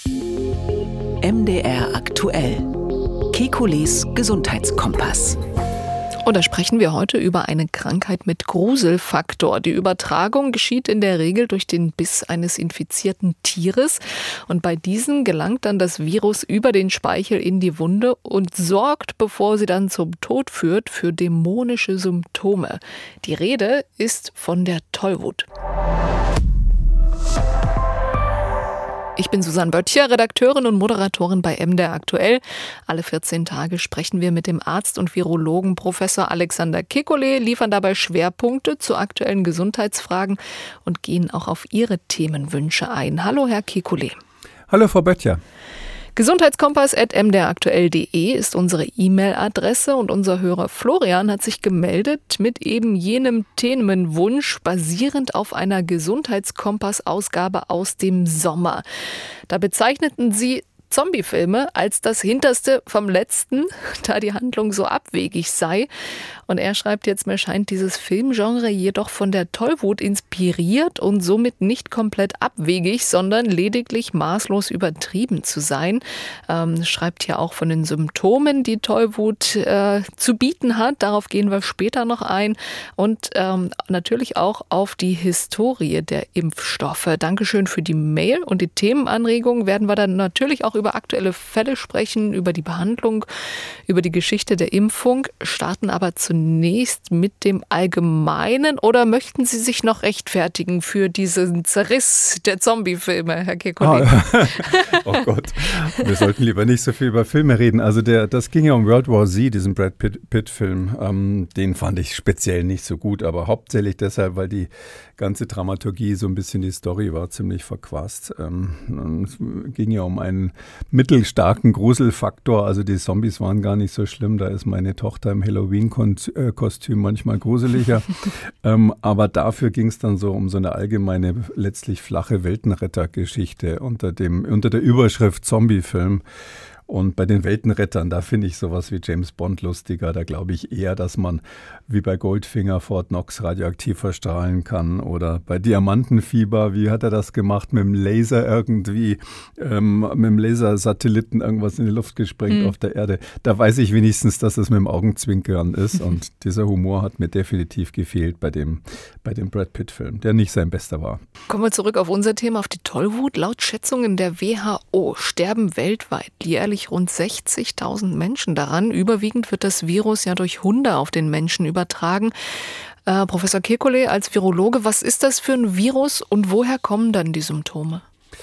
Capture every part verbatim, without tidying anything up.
M D R aktuell. Kekules Gesundheitskompass. Und da sprechen wir heute über eine Krankheit mit Gruselfaktor. Die Übertragung geschieht in der Regel durch den Biss eines infizierten Tieres. Und bei diesen gelangt dann das Virus über den Speichel in die Wunde und sorgt, bevor sie dann zum Tod führt, für dämonische Symptome. Die Rede ist von der Tollwut. Ich bin Susanne Böttcher, Redakteurin und Moderatorin bei M D R aktuell. Alle vierzehn Tage sprechen wir mit dem Arzt und Virologen Professor Alexander Kekulé, liefern dabei Schwerpunkte zu aktuellen Gesundheitsfragen und gehen auch auf Ihre Themenwünsche ein. Hallo, Herr Kekulé. Hallo, Frau Böttcher. gesundheitskompass at m d r aktuell punkt d e ist unsere E-Mail-Adresse und unser Hörer Florian hat sich gemeldet mit eben jenem Themenwunsch basierend auf einer Gesundheitskompass-Ausgabe aus dem Sommer. Da bezeichneten Sie Zombiefilme als das Hinterste vom Letzten, da die Handlung so abwegig sei. Und er schreibt jetzt, mir scheint dieses Filmgenre jedoch von der Tollwut inspiriert und somit nicht komplett abwegig, sondern lediglich maßlos übertrieben zu sein. Ähm, schreibt hier auch von den Symptomen, die Tollwut äh, zu bieten hat. Darauf gehen wir später noch ein. Und ähm, natürlich auch auf die Historie der Impfstoffe. Dankeschön für die Mail und die Themenanregungen werden wir dann natürlich auch über aktuelle Fälle sprechen, über die Behandlung, über die Geschichte der Impfung, starten aber zunächst mit dem Allgemeinen. Oder möchten Sie sich noch rechtfertigen für diesen Zerriss der Zombiefilme, Herr Kekulé? Ah, oh Gott, wir sollten lieber nicht so viel über Filme reden. Also der, das ging ja um World War Z, diesen Brad Pitt-Film. Ähm, den fand ich speziell nicht so gut, aber hauptsächlich deshalb, weil die ganze Dramaturgie so ein bisschen, die Story war ziemlich verquast. Ähm, es ging ja um einen mittelstarken Gruselfaktor, also die Zombies waren gar nicht so schlimm, da ist meine Tochter im Halloween-Kostüm manchmal gruseliger, ähm, aber dafür ging es dann so um so eine allgemeine, letztlich flache Weltenrettergeschichte unter dem, unter der Überschrift Zombiefilm. Und bei den Weltenrettern, da finde ich sowas wie James Bond lustiger. Da glaube ich eher, dass man wie bei Goldfinger Fort Knox radioaktiv verstrahlen kann. Oder bei Diamantenfieber, wie hat er das gemacht? Mit dem Laser irgendwie, ähm, mit dem Lasersatelliten irgendwas in die Luft gesprengt mhm. auf der Erde. Da weiß ich wenigstens, dass es mit dem Augenzwinkern ist. Und dieser Humor hat mir definitiv gefehlt bei dem, bei dem Brad Pitt-Film, der nicht sein bester war. Kommen wir zurück auf unser Thema, auf die Tollwut. Laut Schätzungen der W H O sterben weltweit jährlich rund sechzigtausend Menschen daran. Überwiegend wird das Virus ja durch Hunde auf den Menschen übertragen. Äh, Professor Kekulé, als Virologe, was ist das für ein Virus und woher kommen dann die Symptome?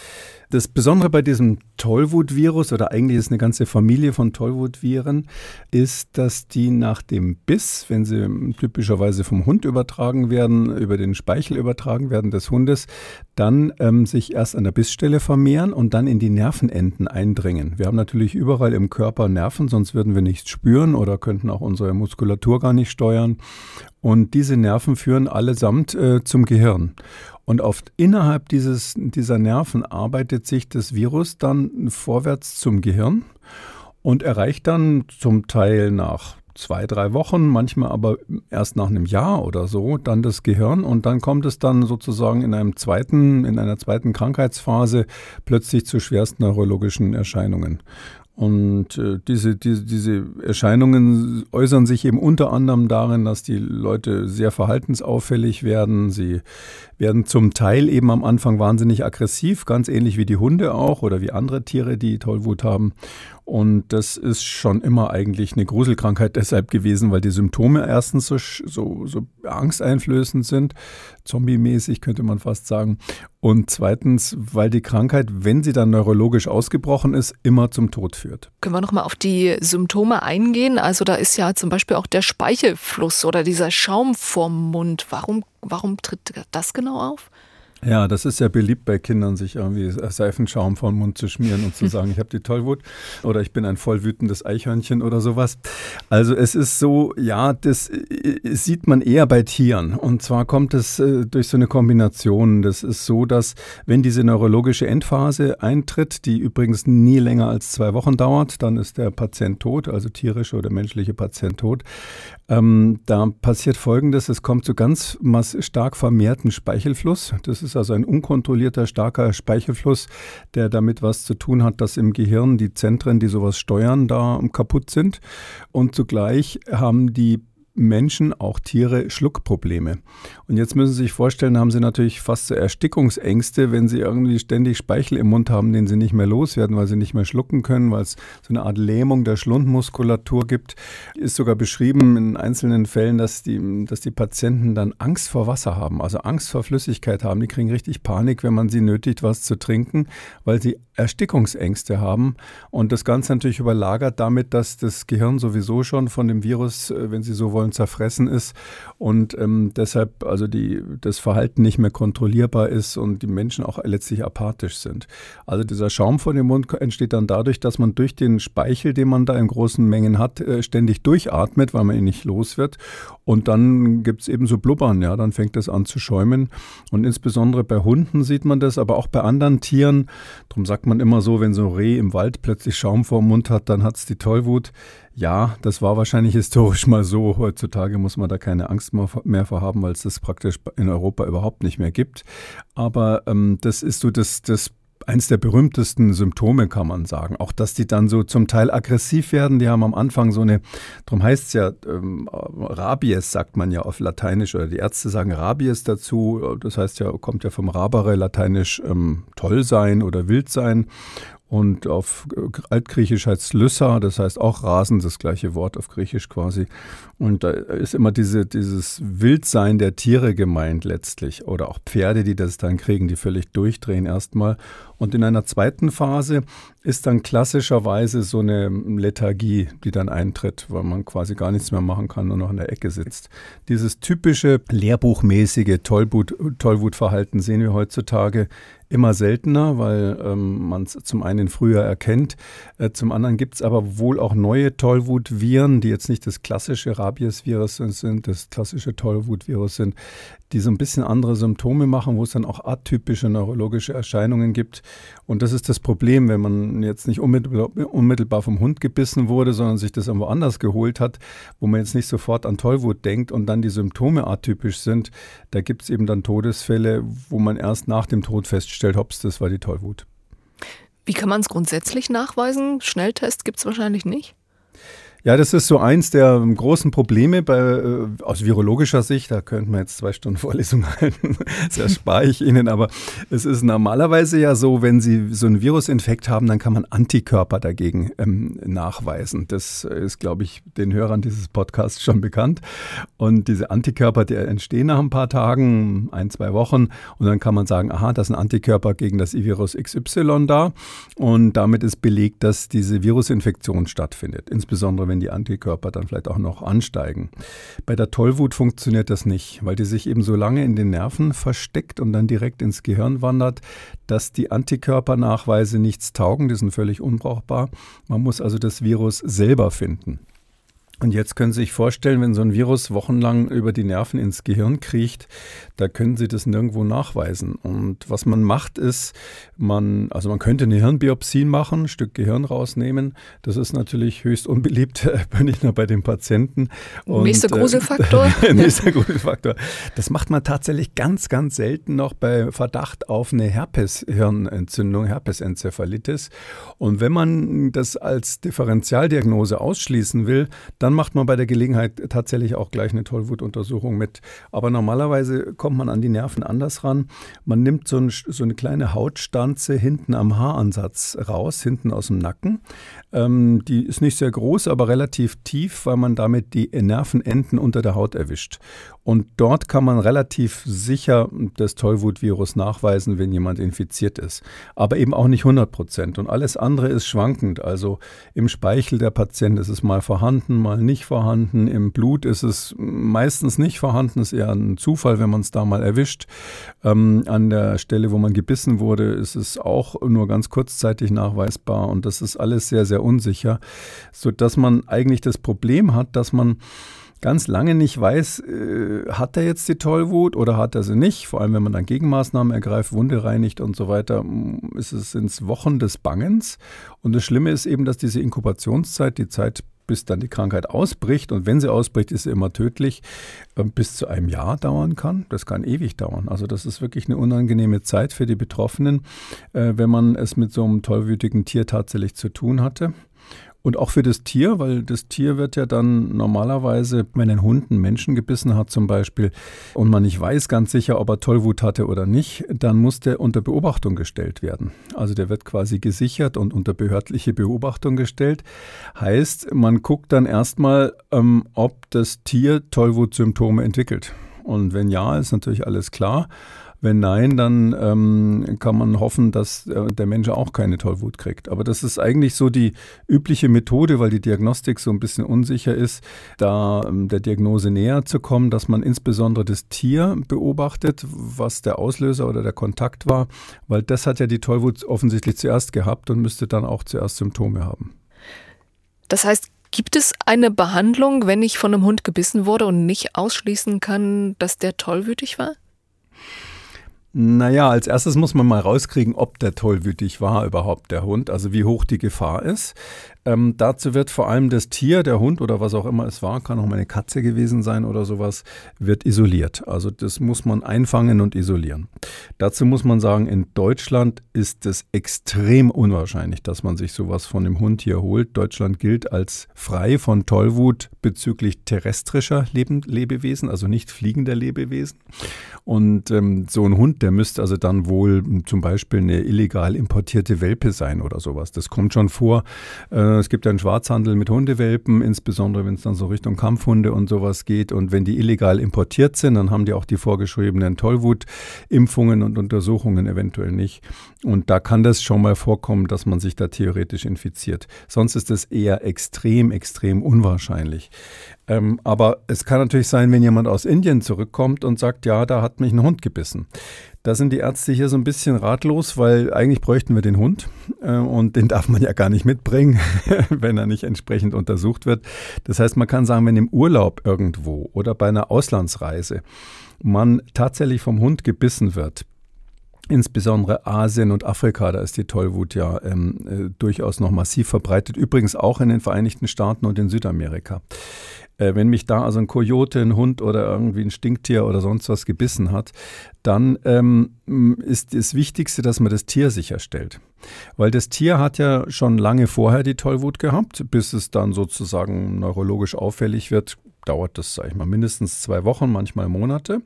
Das Besondere bei diesem Tollwut-Virus, oder eigentlich ist eine ganze Familie von Tollwut-Viren, ist, dass die nach dem Biss, wenn sie typischerweise vom Hund übertragen werden, über den Speichel übertragen werden des Hundes, dann ähm, sich erst an der Bissstelle vermehren und dann in die Nervenenden eindringen. Wir haben natürlich überall im Körper Nerven, sonst würden wir nichts spüren oder könnten auch unsere Muskulatur gar nicht steuern. Und diese Nerven führen allesamt äh, zum Gehirn. Und oft innerhalb dieses, dieser Nerven arbeitet sich das Virus dann vorwärts zum Gehirn und erreicht dann zum Teil nach zwei, drei Wochen, manchmal aber erst nach einem Jahr oder so, dann das Gehirn und dann kommt es dann sozusagen in einem zweiten, in einer zweiten Krankheitsphase plötzlich zu schwersten neurologischen Erscheinungen. Und äh, diese, diese, diese Erscheinungen äußern sich eben unter anderem darin, dass die Leute sehr verhaltensauffällig werden. Sie werden zum Teil eben am Anfang wahnsinnig aggressiv, ganz ähnlich wie die Hunde auch oder wie andere Tiere, die Tollwut haben. Und das ist schon immer eigentlich eine Gruselkrankheit deshalb gewesen, weil die Symptome erstens so, so, so angsteinflößend sind, zombie-mäßig könnte man fast sagen. Und zweitens, weil die Krankheit, wenn sie dann neurologisch ausgebrochen ist, immer zum Tod führt. Können wir nochmal auf die Symptome eingehen? Also da ist ja zum Beispiel auch der Speichelfluss oder dieser Schaum vorm Mund. Warum, warum tritt das genau auf? Ja, das ist ja beliebt bei Kindern, sich irgendwie Seifenschaum vor den Mund zu schmieren und zu sagen, ich habe die Tollwut oder ich bin ein voll wütendes Eichhörnchen oder sowas. Also es ist so, ja, das sieht man eher bei Tieren. Und zwar kommt es äh, durch so eine Kombination. Das ist so, dass wenn diese neurologische Endphase eintritt, die übrigens nie länger als zwei Wochen dauert, dann ist der Patient tot, also tierische oder menschliche Patient tot. Ähm, da passiert Folgendes, es kommt zu ganz mass- stark vermehrten Speichelfluss. Das ist ist also ein unkontrollierter, starker Speichelfluss, der damit was zu tun hat, dass im Gehirn die Zentren, die sowas steuern, da kaputt sind. Und zugleich haben die Menschen, auch Tiere, Schluckprobleme. Und jetzt müssen Sie sich vorstellen, haben sie natürlich fast so Erstickungsängste, wenn sie irgendwie ständig Speichel im Mund haben, den sie nicht mehr loswerden, weil sie nicht mehr schlucken können, weil es so eine Art Lähmung der Schlundmuskulatur gibt. Ist sogar beschrieben in einzelnen Fällen, dass die, dass die Patienten dann Angst vor Wasser haben, also Angst vor Flüssigkeit haben. Die kriegen richtig Panik, wenn man sie nötigt, was zu trinken, weil sie Erstickungsängste haben. Und das Ganze natürlich überlagert damit, dass das Gehirn sowieso schon von dem Virus, wenn Sie so wollen, zerfressen ist und ähm, deshalb also die, das Verhalten nicht mehr kontrollierbar ist und die Menschen auch letztlich apathisch sind. Also dieser Schaum vor dem Mund entsteht dann dadurch, dass man durch den Speichel, den man da in großen Mengen hat, äh, ständig durchatmet, weil man ihn nicht los wird. Und dann gibt es eben so Blubbern, ja, dann fängt es an zu schäumen. Und insbesondere bei Hunden sieht man das, aber auch bei anderen Tieren. Darum sagt man immer so, wenn so ein Reh im Wald plötzlich Schaum vor dem Mund hat, dann hat es die Tollwut. Ja, das war wahrscheinlich historisch mal so. Heutzutage muss man da keine Angst mehr vor haben, weil es das praktisch in Europa überhaupt nicht mehr gibt. Aber ähm, das ist so das, das eins der berühmtesten Symptome, kann man sagen. Auch, dass die dann so zum Teil aggressiv werden. Die haben am Anfang so eine, darum heißt es ja, ähm, Rabies sagt man ja auf Lateinisch, oder die Ärzte sagen Rabies dazu. Das heißt ja, kommt ja vom Rabere, lateinisch ähm, toll sein oder wild sein. Und auf Altgriechisch heißt es Lyssa, das heißt auch Rasen, das gleiche Wort auf Griechisch quasi. Und da ist immer diese, dieses Wildsein der Tiere gemeint letztlich. Oder auch Pferde, die das dann kriegen, die völlig durchdrehen erstmal. Und in einer zweiten Phase ist dann klassischerweise so eine Lethargie, die dann eintritt, weil man quasi gar nichts mehr machen kann, nur noch in der Ecke sitzt. Dieses typische lehrbuchmäßige Tollwut, Tollwutverhalten sehen wir heutzutage immer seltener, weil ähm, man es zum einen früher erkennt. Äh, zum anderen gibt es aber wohl auch neue Tollwutviren, die jetzt nicht das klassische Rabies-Virus sind, das klassische Tollwutvirus sind, die so ein bisschen andere Symptome machen, wo es dann auch atypische neurologische Erscheinungen gibt. Und das ist das Problem, wenn man jetzt nicht unmittelbar, unmittelbar vom Hund gebissen wurde, sondern sich das irgendwo anders geholt hat, wo man jetzt nicht sofort an Tollwut denkt und dann die Symptome atypisch sind. Da gibt es eben dann Todesfälle, wo man erst nach dem Tod feststellt, hops, das war die Tollwut. Wie kann man es grundsätzlich nachweisen? Schnelltest gibt es wahrscheinlich nicht. Ja, das ist so eins der großen Probleme bei, äh, aus virologischer Sicht. Da könnten wir jetzt zwei Stunden Vorlesung halten. Das erspare ich Ihnen. Aber es ist normalerweise ja so, wenn Sie so einen Virusinfekt haben, dann kann man Antikörper dagegen ähm, nachweisen. Das ist, glaube ich, den Hörern dieses Podcasts schon bekannt. Und diese Antikörper, die entstehen nach ein paar Tagen, ein, zwei Wochen. Und dann kann man sagen, aha, das sind Antikörper gegen das Virus X Y da. Und damit ist belegt, dass diese Virusinfektion stattfindet. Insbesondere wenn die Antikörper dann vielleicht auch noch ansteigen. Bei der Tollwut funktioniert das nicht, weil die sich eben so lange in den Nerven versteckt und dann direkt ins Gehirn wandert, dass die Antikörpernachweise nichts taugen, die sind völlig unbrauchbar. Man muss also das Virus selber finden. Und jetzt können Sie sich vorstellen, wenn so ein Virus wochenlang über die Nerven ins Gehirn kriecht, da können Sie das nirgendwo nachweisen. Und was man macht ist, man, also man könnte eine Hirnbiopsie machen, ein Stück Gehirn rausnehmen. Das ist natürlich höchst unbeliebt, nicht nur bei den Patienten. Und, nächster Gruselfaktor. Äh, nächster Gruselfaktor. Das macht man tatsächlich ganz, ganz selten noch bei Verdacht auf eine Herpeshirnentzündung, Herpesenzephalitis. Und wenn man das als Differentialdiagnose ausschließen will, dann macht man bei der Gelegenheit tatsächlich auch gleich eine Tollwutuntersuchung mit. Aber normalerweise kommt man an die Nerven anders ran. Man nimmt so, ein, so eine kleine Hautstanze hinten am Haaransatz raus, hinten aus dem Nacken. Ähm, die ist nicht sehr groß, aber relativ tief, weil man damit die Nervenenden unter der Haut erwischt. Und dort kann man relativ sicher das Tollwutvirus nachweisen, wenn jemand infiziert ist. Aber eben auch nicht hundert Prozent. Und alles andere ist schwankend. Also im Speichel der Patient ist es mal vorhanden, mal nicht vorhanden. Im Blut ist es meistens nicht vorhanden. Ist eher ein Zufall, wenn man es da mal erwischt. Ähm, an der Stelle, wo man gebissen wurde, ist es auch nur ganz kurzzeitig nachweisbar. Und das ist alles sehr, sehr unsicher, sodass man eigentlich das Problem hat, dass man ganz lange nicht weiß, äh, hat er jetzt die Tollwut oder hat er sie nicht. Vor allem, wenn man dann Gegenmaßnahmen ergreift, Wunde reinigt und so weiter, ist es, sind es Wochen des Bangens. Und das Schlimme ist eben, dass diese Inkubationszeit, die Zeit, bis dann die Krankheit ausbricht. Und wenn sie ausbricht, ist sie immer tödlich, bis zu einem Jahr dauern kann. Das kann ewig dauern. Also das ist wirklich eine unangenehme Zeit für die Betroffenen, wenn man es mit so einem tollwütigen Tier tatsächlich zu tun hatte. Und auch für das Tier, weil das Tier wird ja dann normalerweise, wenn ein Hund einen Menschen gebissen hat zum Beispiel und man nicht weiß ganz sicher, ob er Tollwut hatte oder nicht, dann muss der unter Beobachtung gestellt werden. Also der wird quasi gesichert und unter behördliche Beobachtung gestellt. Heißt, man guckt dann erstmal, ähm, ob das Tier Tollwutsymptome entwickelt. Und wenn ja, ist natürlich alles klar. Wenn nein, dann ähm, kann man hoffen, dass äh, der Mensch auch keine Tollwut kriegt. Aber das ist eigentlich so die übliche Methode, weil die Diagnostik so ein bisschen unsicher ist, da ähm, der Diagnose näher zu kommen, dass man insbesondere das Tier beobachtet, was der Auslöser oder der Kontakt war, weil das hat ja die Tollwut offensichtlich zuerst gehabt und müsste dann auch zuerst Symptome haben. Das heißt, gibt es eine Behandlung, wenn ich von einem Hund gebissen wurde und nicht ausschließen kann, dass der tollwütig war? Naja, als erstes muss man mal rauskriegen, ob der tollwütig war überhaupt, der Hund, also wie hoch die Gefahr ist. Ähm, dazu wird vor allem das Tier, der Hund oder was auch immer es war, kann auch mal eine Katze gewesen sein oder sowas, wird isoliert. Also das muss man einfangen und isolieren. Dazu muss man sagen, in Deutschland ist es extrem unwahrscheinlich, dass man sich sowas von dem Hund hier holt. Deutschland gilt als frei von Tollwut bezüglich terrestrischer Leb- Lebewesen, also nicht fliegender Lebewesen. Und ähm, so ein Hund, der müsste also dann wohl zum Beispiel eine illegal importierte Welpe sein oder sowas. Das kommt schon vor. Äh, es gibt ja einen Schwarzhandel mit Hundewelpen, insbesondere wenn es dann so Richtung Kampfhunde und sowas geht. Und wenn die illegal importiert sind, dann haben die auch die vorgeschriebenen Tollwutimpfungen und Untersuchungen eventuell nicht. Und da kann das schon mal vorkommen, dass man sich da theoretisch infiziert. Sonst ist das eher extrem, extrem unwahrscheinlich. Ähm, aber es kann natürlich sein, wenn jemand aus Indien zurückkommt und sagt, ja, da hat mich ein Hund gebissen. Da sind die Ärzte hier so ein bisschen ratlos, weil eigentlich bräuchten wir den Hund äh, und den darf man ja gar nicht mitbringen, wenn er nicht entsprechend untersucht wird. Das heißt, man kann sagen, wenn im Urlaub irgendwo oder bei einer Auslandsreise man tatsächlich vom Hund gebissen wird, insbesondere Asien und Afrika, da ist die Tollwut ja ähm, äh, durchaus noch massiv verbreitet. Übrigens auch in den Vereinigten Staaten und in Südamerika. Äh, wenn mich da also ein Kojote, ein Hund oder irgendwie ein Stinktier oder sonst was gebissen hat, dann ähm, ist das Wichtigste, dass man das Tier sicherstellt. Weil das Tier hat ja schon lange vorher die Tollwut gehabt, bis es dann sozusagen neurologisch auffällig wird, dauert das, sage ich mal, mindestens zwei Wochen, manchmal Monate.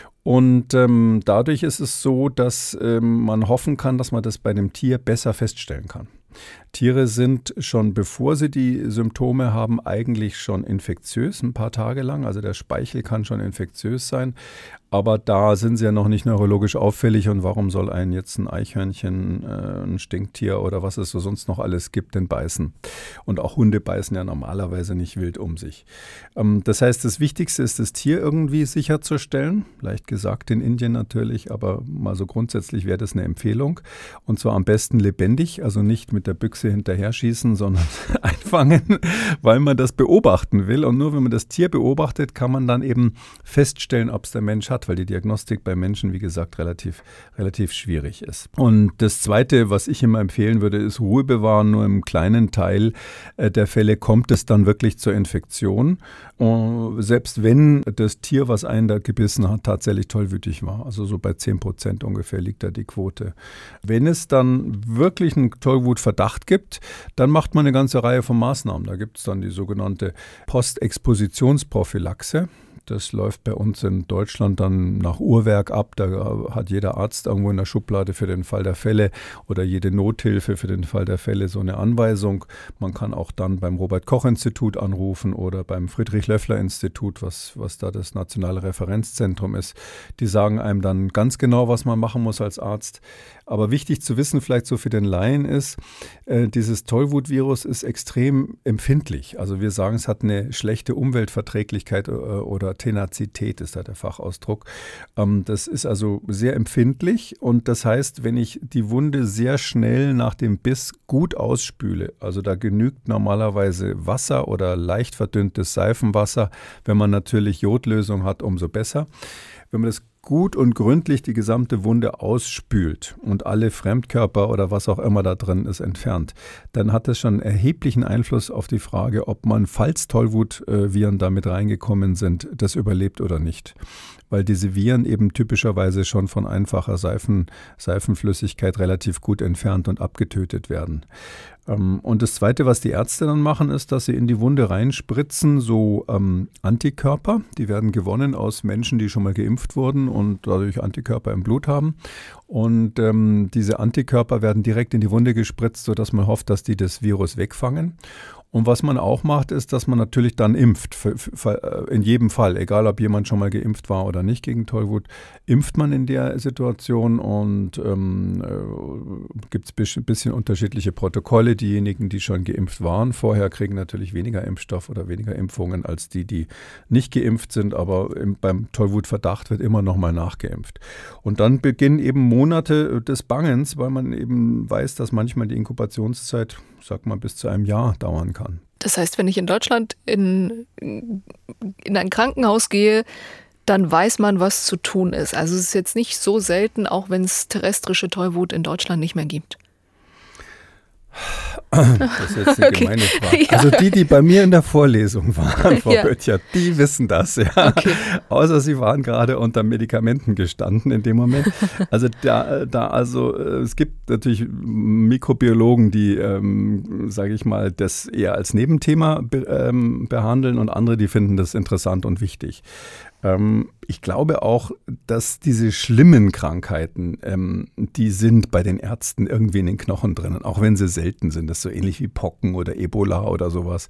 Und ähm, dadurch ist es so, dass ähm, man hoffen kann, dass man das bei dem Tier besser feststellen kann. Tiere sind schon, bevor sie die Symptome haben, eigentlich schon infektiös, ein paar Tage lang. Also der Speichel kann schon infektiös sein. Aber da sind sie ja noch nicht neurologisch auffällig. Und warum soll einen jetzt ein Eichhörnchen, äh, ein Stinktier oder was es so sonst noch alles gibt, denn beißen? Und auch Hunde beißen ja normalerweise nicht wild um sich. Ähm, das heißt, das Wichtigste ist, das Tier irgendwie sicherzustellen. Leicht gesagt in Indien natürlich, aber mal so grundsätzlich wäre das eine Empfehlung. Und zwar am besten lebendig, also nicht mit der Büchse hinterher schießen, sondern einfangen, weil man das beobachten will. Und nur wenn man das Tier beobachtet, kann man dann eben feststellen, ob es der Mensch hat, weil die Diagnostik bei Menschen, wie gesagt, relativ, relativ schwierig ist. Und das Zweite, was ich immer empfehlen würde, ist Ruhe bewahren. Nur im kleinen Teil äh, der Fälle kommt es dann wirklich zur Infektion. Und selbst wenn das Tier, was einen da gebissen hat, tatsächlich tollwütig war. Also so bei zehn Prozent ungefähr liegt da die Quote. Wenn es dann wirklich einen Tollwutverdacht gibt, dann macht man eine ganze Reihe von Maßnahmen. Da gibt es dann die sogenannte Postexpositionsprophylaxe. Das läuft bei uns in Deutschland dann nach Uhrwerk ab. Da hat jeder Arzt irgendwo in der Schublade für den Fall der Fälle oder jede Nothilfe für den Fall der Fälle so eine Anweisung. Man kann auch dann beim Robert-Koch-Institut anrufen oder beim Friedrich-Löffler-Institut, was, was da das nationale Referenzzentrum ist. Die sagen einem dann ganz genau, was man machen muss als Arzt. Aber wichtig zu wissen, vielleicht so für den Laien ist, äh, dieses Tollwutvirus ist extrem empfindlich. Also wir sagen, es hat eine schlechte Umweltverträglichkeit äh, oder Tenazität ist da der Fachausdruck. Ähm, das ist also sehr empfindlich und das heißt, wenn ich die Wunde sehr schnell nach dem Biss gut ausspüle, also da genügt normalerweise Wasser oder leicht verdünntes Seifenwasser, wenn man natürlich Jodlösung hat, umso besser. Wenn man das gut und gründlich die gesamte Wunde ausspült und alle Fremdkörper oder was auch immer da drin ist entfernt, dann hat das schon erheblichen Einfluss auf die Frage, ob man, falls Tollwutviren da mit reingekommen sind, das überlebt oder nicht. Weil diese Viren eben typischerweise schon von einfacher Seifen, Seifenflüssigkeit relativ gut entfernt und abgetötet werden. Und das Zweite, was die Ärzte dann machen, ist, dass sie in die Wunde reinspritzen, so ähm, Antikörper. Die werden gewonnen aus Menschen, die schon mal geimpft wurden und dadurch Antikörper im Blut haben. Und ähm, diese Antikörper werden direkt in die Wunde gespritzt, sodass man hofft, dass die das Virus wegfangen. Und was man auch macht, ist, dass man natürlich dann impft. In jedem Fall, egal ob jemand schon mal geimpft war oder nicht gegen Tollwut, impft man in der Situation und ähm, äh, gibt es ein bisschen unterschiedliche Protokolle. Diejenigen, die schon geimpft waren, vorher kriegen natürlich weniger Impfstoff oder weniger Impfungen als die, die nicht geimpft sind. Aber im, beim Tollwutverdacht wird immer noch mal nachgeimpft. Und dann beginnen eben Monate des Bangens, weil man eben weiß, dass manchmal die Inkubationszeit, sag mal, bis zu einem Jahr dauern kann. Das heißt, wenn ich in Deutschland in, in ein Krankenhaus gehe, dann weiß man, was zu tun ist. Also es ist jetzt nicht so selten, auch wenn es terrestrische Tollwut in Deutschland nicht mehr gibt. Das ist jetzt eine okay. gemeine Frage. Ja. Also die, die bei mir in der Vorlesung waren, Frau ja. Böttcher, die wissen das, ja. Okay. Außer sie waren gerade unter Medikamenten gestanden in dem Moment. Also da, da also es gibt natürlich Mikrobiologen, die, ähm, sage ich mal, das eher als Nebenthema be, ähm, behandeln und andere, die finden das interessant und wichtig. Ähm, ich glaube auch, dass diese schlimmen Krankheiten, ähm, die sind bei den Ärzten irgendwie in den Knochen drinnen, auch wenn sie selten sind. Das ist so ähnlich wie Pocken oder Ebola oder sowas.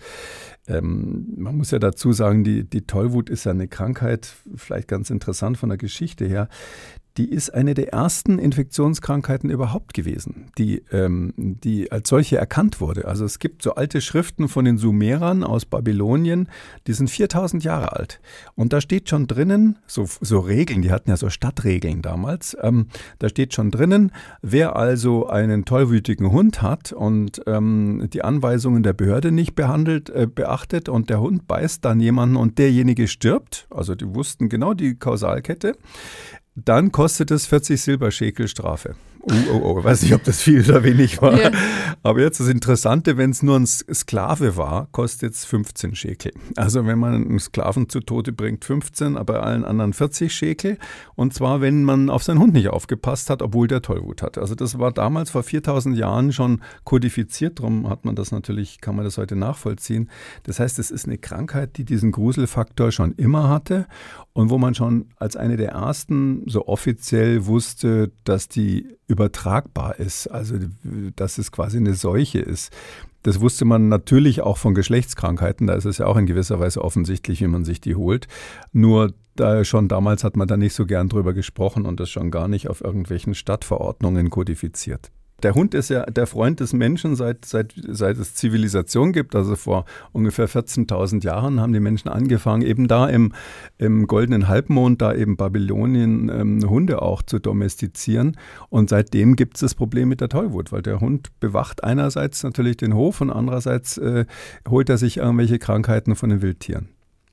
Ähm, man muss ja dazu sagen, die, die Tollwut ist ja eine Krankheit, vielleicht ganz interessant von der Geschichte her. Die ist eine der ersten Infektionskrankheiten überhaupt gewesen, die, ähm, die als solche erkannt wurde. Also es gibt so alte Schriften von den Sumerern aus Babylonien, die sind viertausend Jahre alt. Und da steht schon drinnen, so, so Regeln, die hatten ja so Stadtregeln damals, ähm, da steht schon drinnen, wer also einen tollwütigen Hund hat und ähm, die Anweisungen der Behörde nicht behandelt, äh, beachtet und der Hund beißt dann jemanden und derjenige stirbt, also die wussten genau die Kausalkette, dann kostet es vierzig Silberschekel Strafe. Oh, oh, oh, weiß nicht, ob das viel oder wenig war. Ja. Aber jetzt das Interessante, wenn es nur ein Sklave war, kostet es fünfzehn Schekel. Also wenn man einen Sklaven zu Tode bringt, fünfzehn, aber bei allen anderen vierzig Schekel. Und zwar, wenn man auf seinen Hund nicht aufgepasst hat, obwohl der Tollwut hatte. Also das war damals vor viertausend Jahren schon kodifiziert. Darum hat man das natürlich, kann man das heute nachvollziehen. Das heißt, es ist eine Krankheit, die diesen Gruselfaktor schon immer hatte und wo man schon als eine der ersten so offiziell wusste, dass die übertragbar ist, also dass es quasi eine Seuche ist. Das wusste man natürlich auch von Geschlechtskrankheiten, da ist es ja auch in gewisser Weise offensichtlich, wie man sich die holt. Nur da schon damals hat man da nicht so gern drüber gesprochen und das schon gar nicht auf irgendwelchen Stadtverordnungen kodifiziert. Der Hund ist ja der Freund des Menschen, seit, seit, seit es Zivilisation gibt. Also vor ungefähr vierzehntausend Jahren haben die Menschen angefangen, eben da im, im goldenen Halbmond, da eben Babylonien, ähm, Hunde auch zu domestizieren. Und seitdem gibt es das Problem mit der Tollwut, weil der Hund bewacht einerseits natürlich den Hof und andererseits äh, holt er sich irgendwelche Krankheiten von den Wildtieren.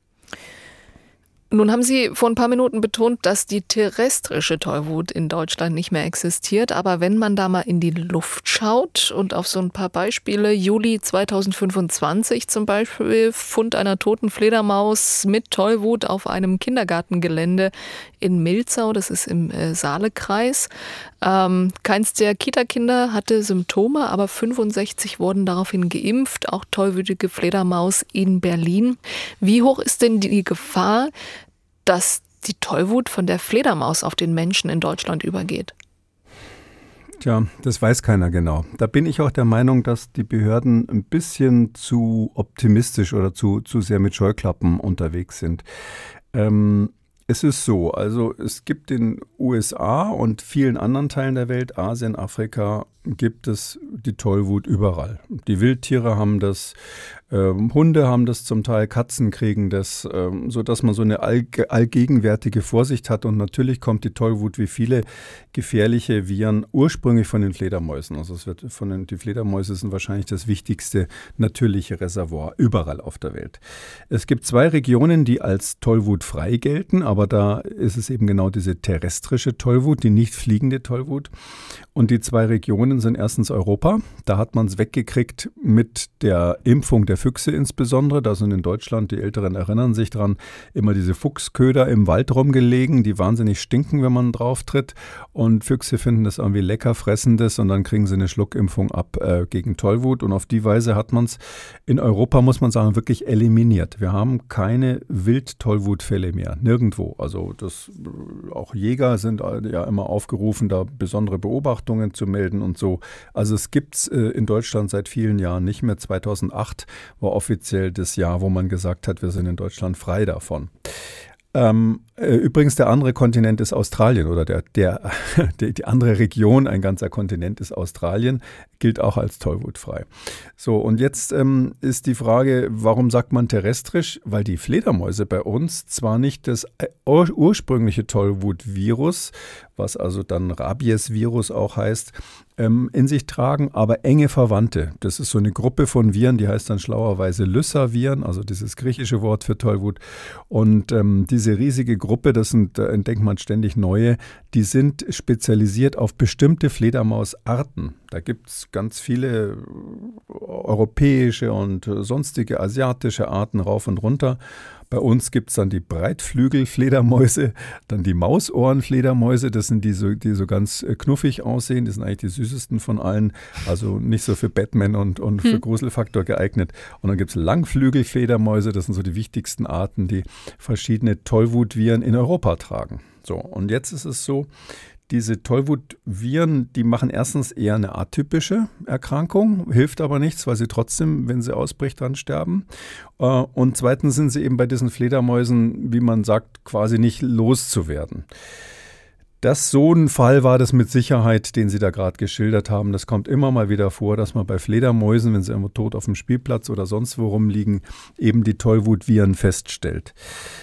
Nun haben Sie vor ein paar Minuten betont, dass die terrestrische Tollwut in Deutschland nicht mehr existiert. Aber wenn man da mal in die Luft schaut und auf so ein paar Beispiele, Juli zweitausendfünfundzwanzig zum Beispiel, Fund einer toten Fledermaus mit Tollwut auf einem Kindergartengelände in Milzau, das ist im äh, Saalekreis. Ähm, keins der Kita-Kinder hatte Symptome, aber fünfundsechzig wurden daraufhin geimpft, auch tollwütige Fledermaus in Berlin. Wie hoch ist denn die Gefahr, dass die Tollwut von der Fledermaus auf den Menschen in Deutschland übergeht? Tja, das weiß keiner genau. Da bin ich auch der Meinung, dass die Behörden ein bisschen zu optimistisch oder zu, zu sehr mit Scheuklappen unterwegs sind. Ähm, Es ist so, also es gibt in U S A und vielen anderen Teilen der Welt, Asien, Afrika, gibt es die Tollwut überall. Die Wildtiere haben das, ähm, Hunde haben das zum Teil, Katzen kriegen das, ähm, sodass man so eine all, allgegenwärtige Vorsicht hat. Und natürlich kommt die Tollwut wie viele gefährliche Viren ursprünglich von den Fledermäusen. Also es wird von den, die Fledermäuse sind wahrscheinlich das wichtigste natürliche Reservoir überall auf der Welt. Es gibt zwei Regionen, die als tollwutfrei gelten, aber aber da ist es eben genau diese terrestrische Tollwut, die nicht fliegende Tollwut. Und die zwei Regionen sind erstens Europa. Da hat man es weggekriegt mit der Impfung der Füchse insbesondere. Da sind in Deutschland, die Älteren erinnern sich dran, immer diese Fuchsköder im Wald rumgelegen, die wahnsinnig stinken, wenn man drauf tritt. Und Füchse finden das irgendwie lecker, fressen das und dann kriegen sie eine Schluckimpfung ab äh, gegen Tollwut. Und auf die Weise hat man es in Europa, muss man sagen, wirklich eliminiert. Wir haben keine Wild-Tollwutfälle mehr, nirgendwo. Also das, auch Jäger sind ja immer aufgerufen, da besondere Beobachtungen zu melden und so. Also es gibt es äh, in Deutschland seit vielen Jahren nicht mehr. zweitausendacht war offiziell das Jahr, wo man gesagt hat, wir sind in Deutschland frei davon. Ähm, äh, übrigens, der andere Kontinent ist Australien oder der, der, die, die andere Region, ein ganzer Kontinent ist Australien, gilt auch als tollwutfrei. So, und jetzt ähm, ist die Frage, warum sagt man terrestrisch? Weil die Fledermäuse bei uns zwar nicht das ur- ursprüngliche Tollwutvirus, was also dann Rabiesvirus auch heißt, ähm, in sich tragen, aber enge Verwandte. Das ist so eine Gruppe von Viren, die heißt dann schlauerweise Lyssaviren, also dieses griechische Wort für Tollwut. Und ähm, diese riesige Gruppe, das sind, da entdeckt man ständig neue, die sind spezialisiert auf bestimmte Fledermausarten. Da gibt es ganz viele europäische und sonstige asiatische Arten rauf und runter. Bei uns gibt es dann die Breitflügelfledermäuse, dann die Mausohrenfledermäuse, das sind die so, die so ganz knuffig aussehen, die sind eigentlich die süßesten von allen, also nicht so für Batman und, und für hm. Gruselfaktor geeignet. Und dann gibt es Langflügelfledermäuse, das sind so die wichtigsten Arten, die verschiedene Tollwutviren in Europa tragen. So, und jetzt ist es so, diese Tollwutviren, die machen erstens eher eine atypische Erkrankung, hilft aber nichts, weil sie trotzdem, wenn sie ausbricht, dran sterben. Und zweitens sind sie eben bei diesen Fledermäusen, wie man sagt, quasi nicht loszuwerden. Das so ein Fall war das mit Sicherheit, den Sie da gerade geschildert haben. Das kommt immer mal wieder vor, dass man bei Fledermäusen, wenn sie irgendwo tot auf dem Spielplatz oder sonst wo rumliegen, eben die Tollwutviren feststellt.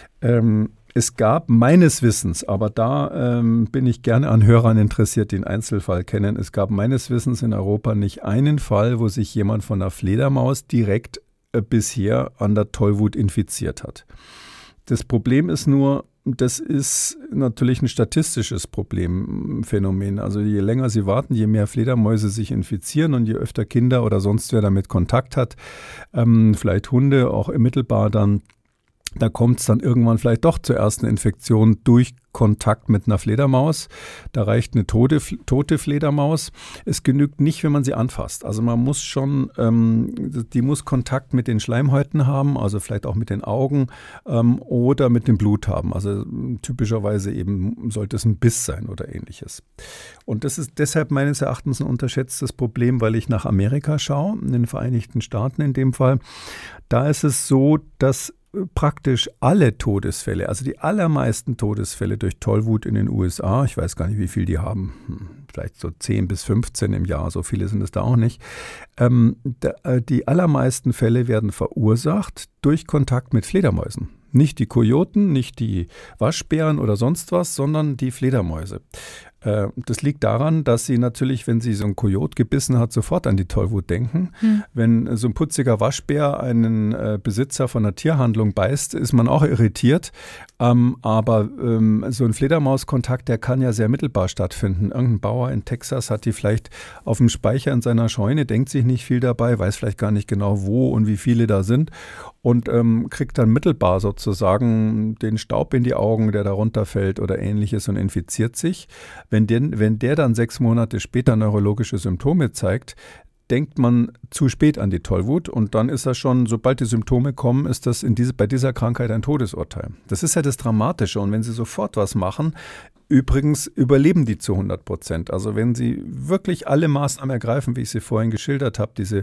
Ähm, Es gab meines Wissens, aber da ähm, bin ich gerne an Hörern interessiert, die den Einzelfall kennen, es gab meines Wissens in Europa nicht einen Fall, wo sich jemand von einer Fledermaus direkt äh, bisher an der Tollwut infiziert hat. Das Problem ist nur, das ist natürlich ein statistisches Problem, Phänomen. Also je länger sie warten, je mehr Fledermäuse sich infizieren und je öfter Kinder oder sonst wer damit Kontakt hat, ähm, vielleicht Hunde auch mittelbar dann, da kommt es dann irgendwann vielleicht doch zur ersten Infektion durch Kontakt mit einer Fledermaus. Da reicht eine tote, tote Fledermaus. Es genügt nicht, wenn man sie anfasst. Also man muss schon, ähm, die muss Kontakt mit den Schleimhäuten haben, also vielleicht auch mit den Augen ähm, oder mit dem Blut haben. Also typischerweise eben sollte es ein Biss sein oder ähnliches. Und das ist deshalb meines Erachtens ein unterschätztes Problem, weil ich nach Amerika schaue, in den Vereinigten Staaten in dem Fall. Da ist es so, dass praktisch alle Todesfälle, also die allermeisten Todesfälle durch Tollwut in den U S A, ich weiß gar nicht, wie viel die haben, vielleicht so zehn bis fünfzehn im Jahr, so viele sind es da auch nicht, ähm, die allermeisten Fälle werden verursacht durch Kontakt mit Fledermäusen. Nicht die Kojoten, nicht die Waschbären oder sonst was, sondern die Fledermäuse. Äh, das liegt daran, dass sie natürlich, wenn sie so ein Kojot gebissen hat, sofort an die Tollwut denken. Hm. Wenn so ein putziger Waschbär einen äh, Besitzer von einer Tierhandlung beißt, ist man auch irritiert. Ähm, aber ähm, so ein Fledermauskontakt, der kann ja sehr mittelbar stattfinden. Irgendein Bauer in Texas hat die vielleicht auf dem Speicher in seiner Scheune, denkt sich nicht viel dabei, weiß vielleicht gar nicht genau, wo und wie viele da sind und ähm, kriegt dann mittelbar sozusagen den Staub in die Augen, der da runterfällt oder ähnliches und infiziert sich. Wenn der, wenn der dann sechs Monate später neurologische Symptome zeigt, denkt man zu spät an die Tollwut und dann ist das schon, sobald die Symptome kommen, ist das in diese, bei dieser Krankheit ein Todesurteil. Das ist ja das Dramatische und wenn Sie sofort was machen, übrigens überleben die zu hundert Prozent. Also wenn Sie wirklich alle Maßnahmen ergreifen, wie ich sie vorhin geschildert habe, diese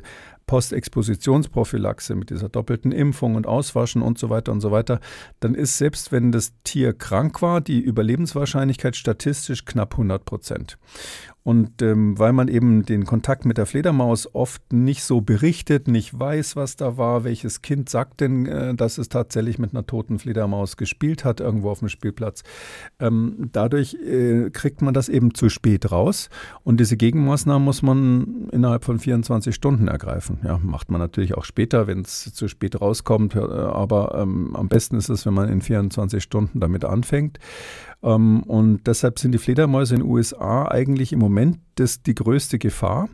Postexpositionsprophylaxe mit dieser doppelten Impfung und Auswaschen und so weiter und so weiter, dann ist selbst wenn das Tier krank war, die Überlebenswahrscheinlichkeit statistisch knapp hundert Prozent. Und ähm, weil man eben den Kontakt mit der Fledermaus oft nicht so berichtet, nicht weiß, was da war, welches Kind sagt denn, äh, dass es tatsächlich mit einer toten Fledermaus gespielt hat, irgendwo auf dem Spielplatz. Ähm, dadurch dadurch äh, kriegt man das eben zu spät raus. Und diese Gegenmaßnahmen muss man innerhalb von vierundzwanzig Stunden ergreifen. Ja, macht man natürlich auch später, wenn es zu spät rauskommt. Aber ähm, am besten ist es, wenn man in vierundzwanzig Stunden damit anfängt. Ähm, und deshalb sind die Fledermäuse in den U S A eigentlich im Moment das, die größte Gefahr.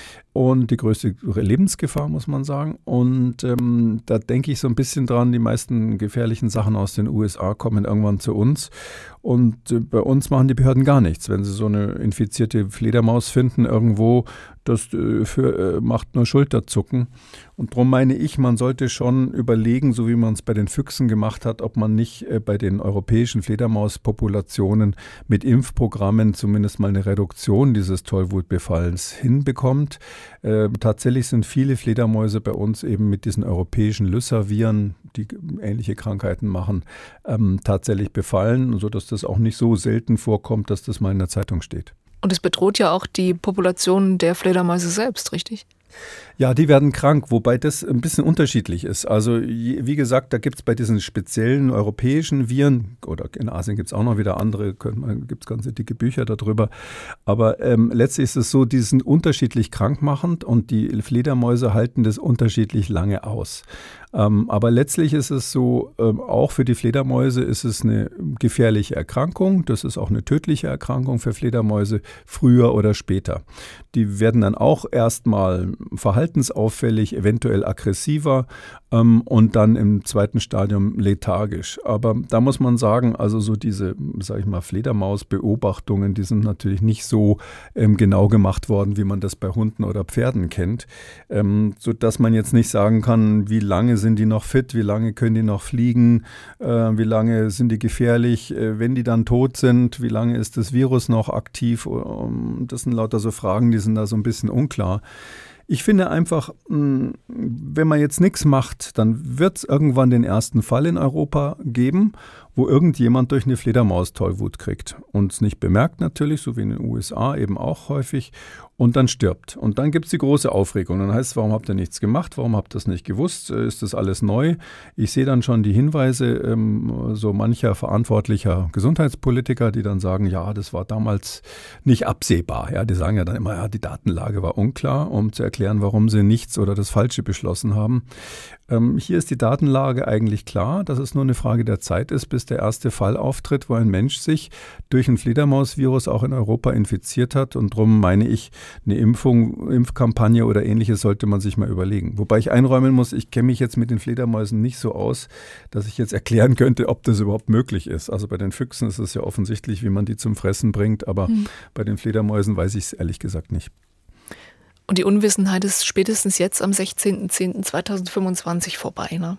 Und die größte Lebensgefahr, muss man sagen. Und ähm, da denke ich so ein bisschen dran, die meisten gefährlichen Sachen aus den U S A kommen irgendwann zu uns. Und äh, bei uns machen die Behörden gar nichts. Wenn sie so eine infizierte Fledermaus finden irgendwo, das äh, für, äh, macht nur Schulterzucken. Und darum meine ich, man sollte schon überlegen, so wie man es bei den Füchsen gemacht hat, ob man nicht äh, bei den europäischen Fledermauspopulationen mit Impfprogrammen zumindest mal eine Reduktion dieses Tollwutbefalls hinbekommt. Äh, tatsächlich sind viele Fledermäuse bei uns eben mit diesen europäischen Lyssaviren, die ähnliche Krankheiten machen, ähm, tatsächlich befallen, sodass das auch nicht so selten vorkommt, dass das mal in der Zeitung steht. Und es bedroht ja auch die Population der Fledermäuse selbst, richtig? Ja, die werden krank, wobei das ein bisschen unterschiedlich ist. Also wie gesagt, da gibt es bei diesen speziellen europäischen Viren, oder in Asien gibt es auch noch wieder andere, gibt es ganze dicke Bücher darüber, aber ähm, letztlich ist es so, die sind unterschiedlich krankmachend und die Fledermäuse halten das unterschiedlich lange aus. Ähm, aber letztlich ist es so, ähm, auch für die Fledermäuse ist es eine gefährliche Erkrankung. Das ist auch eine tödliche Erkrankung für Fledermäuse, früher oder später. Die werden dann auch erstmal verhaltensauffällig, eventuell aggressiver ähm, und dann im zweiten Stadium lethargisch. Aber da muss man sagen, also so diese, sag ich mal, Fledermausbeobachtungen, die sind natürlich nicht so ähm, genau gemacht worden, wie man das bei Hunden oder Pferden kennt, ähm, sodass man jetzt nicht sagen kann, wie lange sind die noch fit, wie lange können die noch fliegen, äh, wie lange sind die gefährlich, äh, wenn die dann tot sind, wie lange ist das Virus noch aktiv. Das sind lauter so Fragen, die sind da so ein bisschen unklar. Ich finde einfach, wenn man jetzt nichts macht, dann wird es irgendwann den ersten Fall in Europa geben, wo irgendjemand durch eine Fledermaus Tollwut kriegt und es nicht bemerkt natürlich, so wie in den U S A eben auch häufig, und dann stirbt. Und dann gibt es die große Aufregung. Dann heißt es, warum habt ihr nichts gemacht? Warum habt ihr das nicht gewusst? Ist das alles neu? Ich sehe dann schon die Hinweise ähm, so mancher verantwortlicher Gesundheitspolitiker, die dann sagen, ja, das war damals nicht absehbar. Ja, die sagen ja dann immer, ja, die Datenlage war unklar, um zu erklären, warum sie nichts oder das Falsche beschlossen haben. Ähm, hier ist die Datenlage eigentlich klar, dass es nur eine Frage der Zeit ist, bis der erste Fall auftritt, wo ein Mensch sich durch ein Fledermausvirus auch in Europa infiziert hat. Und darum meine ich, eine Impfung, Impfkampagne oder Ähnliches sollte man sich mal überlegen. Wobei ich einräumen muss, ich kenne mich jetzt mit den Fledermäusen nicht so aus, dass ich jetzt erklären könnte, ob das überhaupt möglich ist. Also bei den Füchsen ist es ja offensichtlich, wie man die zum Fressen bringt, aber hm. bei den Fledermäusen weiß ich es ehrlich gesagt nicht. Und die Unwissenheit ist spätestens jetzt am sechzehnten zehnten zweitausendfünfundzwanzig vorbei, ne?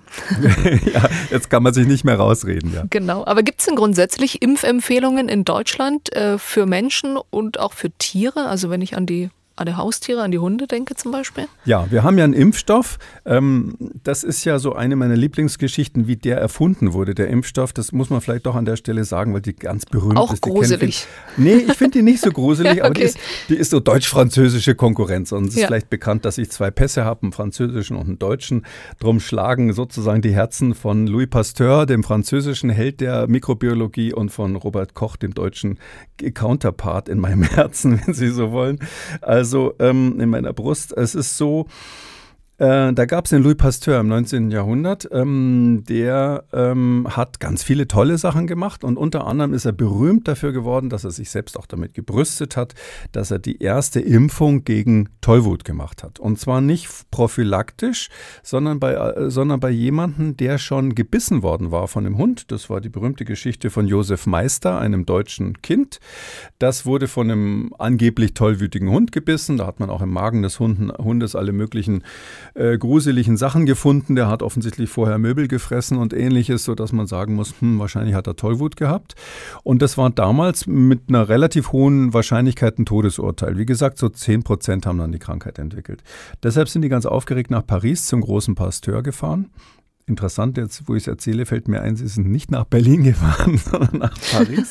Ja, jetzt kann man sich nicht mehr rausreden, ja. Genau, aber gibt es denn grundsätzlich Impfempfehlungen in Deutschland äh, für Menschen und auch für Tiere? Also wenn ich an die an die Haustiere, an die Hunde denke zum Beispiel? Ja, wir haben ja einen Impfstoff. Ähm, das ist ja so eine meiner Lieblingsgeschichten, wie der erfunden wurde, der Impfstoff. Das muss man vielleicht doch an der Stelle sagen, weil die ganz berühmt auch ist. Auch gruselig. Nee, ich finde die nicht so gruselig, ja, okay. aber die ist, die ist so deutsch-französische Konkurrenz. Und es ist ja. vielleicht bekannt, dass ich zwei Pässe habe, einen französischen und einen deutschen. Drum schlagen sozusagen die Herzen von Louis Pasteur, dem französischen Held der Mikrobiologie, und von Robert Koch, dem deutschen Counterpart in meinem Herzen, wenn Sie so wollen. Also Also ähm, in meiner Brust. Es ist so, äh, da gab es den Louis Pasteur im neunzehnten Jahrhundert, ähm, der ähm, hat ganz viele tolle Sachen gemacht und unter anderem ist er berühmt dafür geworden, dass er sich selbst auch damit gebrüstet hat, dass er die erste Impfung gegen Tollwut gemacht hat. Und zwar nicht prophylaktisch, sondern bei, äh, sondern bei jemandem, der schon gebissen worden war von einem Hund. Das war die berühmte Geschichte von Josef Meister, einem deutschen Kind. Das wurde von einem angeblich tollwütigen Hund gebissen. Da hat man auch im Magen des Hunden, Hundes alle möglichen Äh, gruseligen Sachen gefunden. Der hat offensichtlich vorher Möbel gefressen und Ähnliches, sodass man sagen muss, hm, wahrscheinlich hat er Tollwut gehabt. Und das war damals mit einer relativ hohen Wahrscheinlichkeit ein Todesurteil. Wie gesagt, so zehn Prozent haben dann die Krankheit entwickelt. Deshalb sind die ganz aufgeregt nach Paris zum großen Pasteur gefahren. Interessant, jetzt wo ich es erzähle, fällt mir ein, Sie sind nicht nach Berlin gefahren, sondern nach Paris.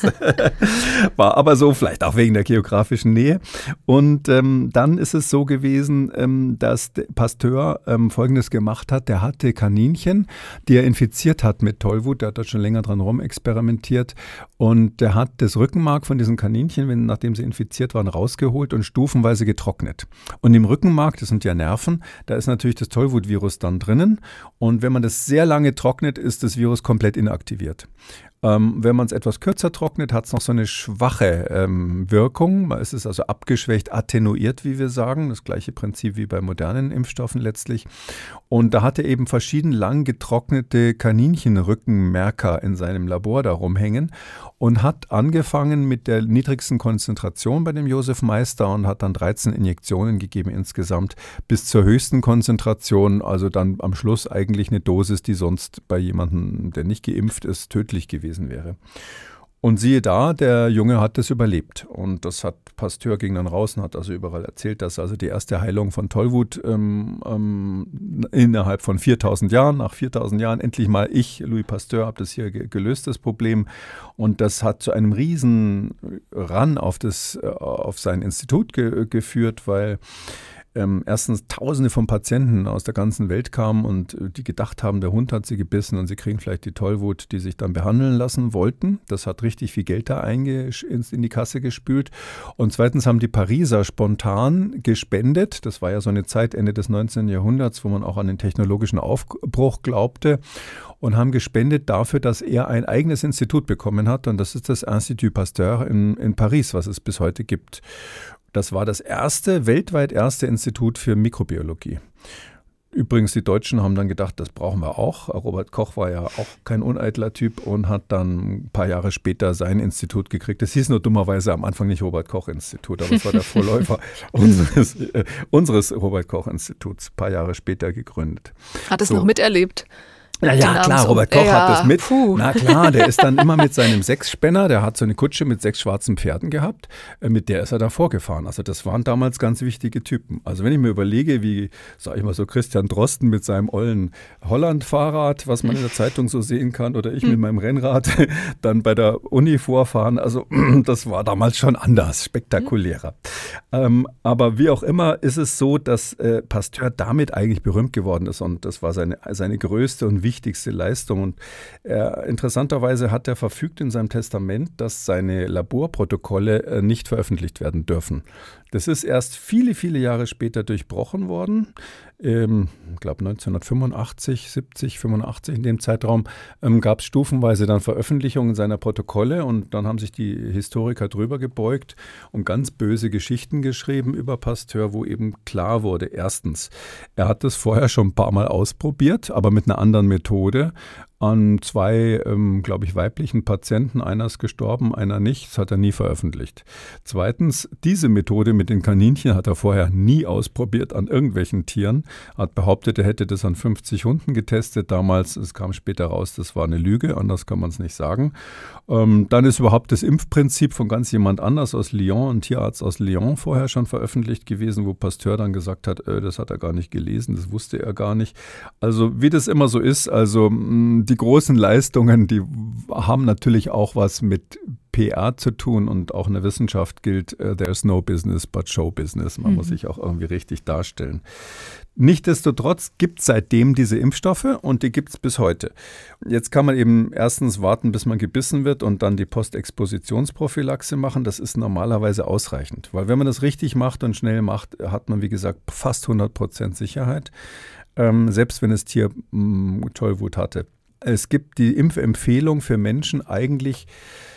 War aber so, vielleicht auch wegen der geografischen Nähe. Und ähm, dann ist es so gewesen, ähm, dass Pasteur ähm, Folgendes gemacht hat. Der hatte Kaninchen, die er infiziert hat mit Tollwut. Der hat da schon länger dran rumexperimentiert. Und der hat das Rückenmark von diesen Kaninchen, wenn, nachdem sie infiziert waren, rausgeholt und stufenweise getrocknet. Und im Rückenmark, das sind ja Nerven, da ist natürlich das Tollwutvirus dann drinnen. Und wenn man das sehr lange trocknet, ist das Virus komplett inaktiviert. Ähm, wenn man es etwas kürzer trocknet, hat es noch so eine schwache ähm, Wirkung. Es ist also abgeschwächt, attenuiert, wie wir sagen. Das gleiche Prinzip wie bei modernen Impfstoffen letztlich. Und da hat er eben verschieden lang getrocknete Kaninchenrückenmerker in seinem Labor da rumhängen und hat angefangen mit der niedrigsten Konzentration bei dem Josef Meister und hat dann dreizehn Injektionen gegeben insgesamt bis zur höchsten Konzentration. Also dann am Schluss eigentlich eine Dosis, die sonst bei jemandem, der nicht geimpft ist, tödlich gewesen wäre. Und siehe da, der Junge hat das überlebt. Und das hat Pasteur ging dann raus und hat also überall erzählt, dass also die erste Heilung von Tollwut ähm, ähm, innerhalb von viertausend Jahren, nach viertausend Jahren endlich mal ich, Louis Pasteur, habe das hier ge- gelöst, das Problem. Und das hat zu einem riesen Run auf, das, äh, auf sein Institut ge- geführt, weil Ähm, erstens Tausende von Patienten aus der ganzen Welt kamen und äh, die gedacht haben, der Hund hat sie gebissen und sie kriegen vielleicht die Tollwut, die sich dann behandeln lassen wollten. Das hat richtig viel Geld da einge- in die Kasse gespült. Und zweitens haben die Pariser spontan gespendet. Das war ja so eine Zeit Ende des neunzehnten Jahrhunderts, wo man auch an den technologischen Aufbruch glaubte. Und haben gespendet dafür, dass er ein eigenes Institut bekommen hat. Und das ist das Institut Pasteur in, in Paris, was es bis heute gibt. Das war das erste, weltweit erste Institut für Mikrobiologie. Übrigens, die Deutschen haben dann gedacht, das brauchen wir auch. Robert Koch war ja auch kein uneitler Typ und hat dann ein paar Jahre später sein Institut gekriegt. Das hieß nur dummerweise am Anfang nicht Robert-Koch-Institut, aber es war der Vorläufer unseres, äh, unseres Robert-Koch-Instituts, ein paar Jahre später gegründet. Hat es so. noch miterlebt? Ja, ja, klar, Robert Koch ja, hat das mit. Puh. Na klar, der ist dann immer mit seinem Sechsspänner, der hat so eine Kutsche mit sechs schwarzen Pferden gehabt, mit der ist er da vorgefahren. Also das waren damals ganz wichtige Typen. Also wenn ich mir überlege, wie, sag ich mal so, Christian Drosten mit seinem ollen Holland-Fahrrad, was man in der Zeitung so sehen kann, oder ich hm. mit meinem Rennrad dann bei der Uni vorfahren, also das war damals schon anders, spektakulärer. Hm. Ähm, aber wie auch immer ist es so, dass äh, Pasteur damit eigentlich berühmt geworden ist und das war seine, seine größte und wichtigste Leistung. Und äh, interessanterweise hat er verfügt in seinem Testament, dass seine Laborprotokolle äh, nicht veröffentlicht werden dürfen. Das ist erst viele, viele Jahre später durchbrochen worden. Ähm, ich glaube neunzehnhundertfünfundachtzig, siebzig, fünfundachtzig in dem Zeitraum ähm, gab es stufenweise dann Veröffentlichungen seiner Protokolle und dann haben sich die Historiker drüber gebeugt und ganz böse Geschichten geschrieben über Pasteur, wo eben klar wurde, erstens, er hat das vorher schon ein paar Mal ausprobiert, aber mit einer anderen Methode. An zwei, ähm, glaube ich, weiblichen Patienten. Einer ist gestorben, einer nicht. Das hat er nie veröffentlicht. Zweitens, diese Methode mit den Kaninchen hat er vorher nie ausprobiert an irgendwelchen Tieren. Hat behauptet, er hätte das an fünfzig Hunden getestet. Damals, es kam später raus, das war eine Lüge. Anders kann man es nicht sagen. Ähm, dann ist überhaupt das Impfprinzip von ganz jemand anders aus Lyon, ein Tierarzt aus Lyon, vorher schon veröffentlicht gewesen, wo Pasteur dann gesagt hat, äh, das hat er gar nicht gelesen, das wusste er gar nicht. Also wie das immer so ist, also mh, die großen Leistungen, die haben natürlich auch was mit P R zu tun und auch in der Wissenschaft gilt, uh, there's no business but show business. Man mhm. muss sich auch irgendwie richtig darstellen. Nichtsdestotrotz gibt es seitdem diese Impfstoffe und die gibt es bis heute. Jetzt kann man eben erstens warten, bis man gebissen wird und dann die Postexpositionsprophylaxe machen. Das ist normalerweise ausreichend, weil wenn man das richtig macht und schnell macht, hat man, wie gesagt, fast hundert Prozent Sicherheit, ähm, selbst wenn das Tier mh, Tollwut hatte. Es gibt die Impfempfehlung für Menschen eigentlich,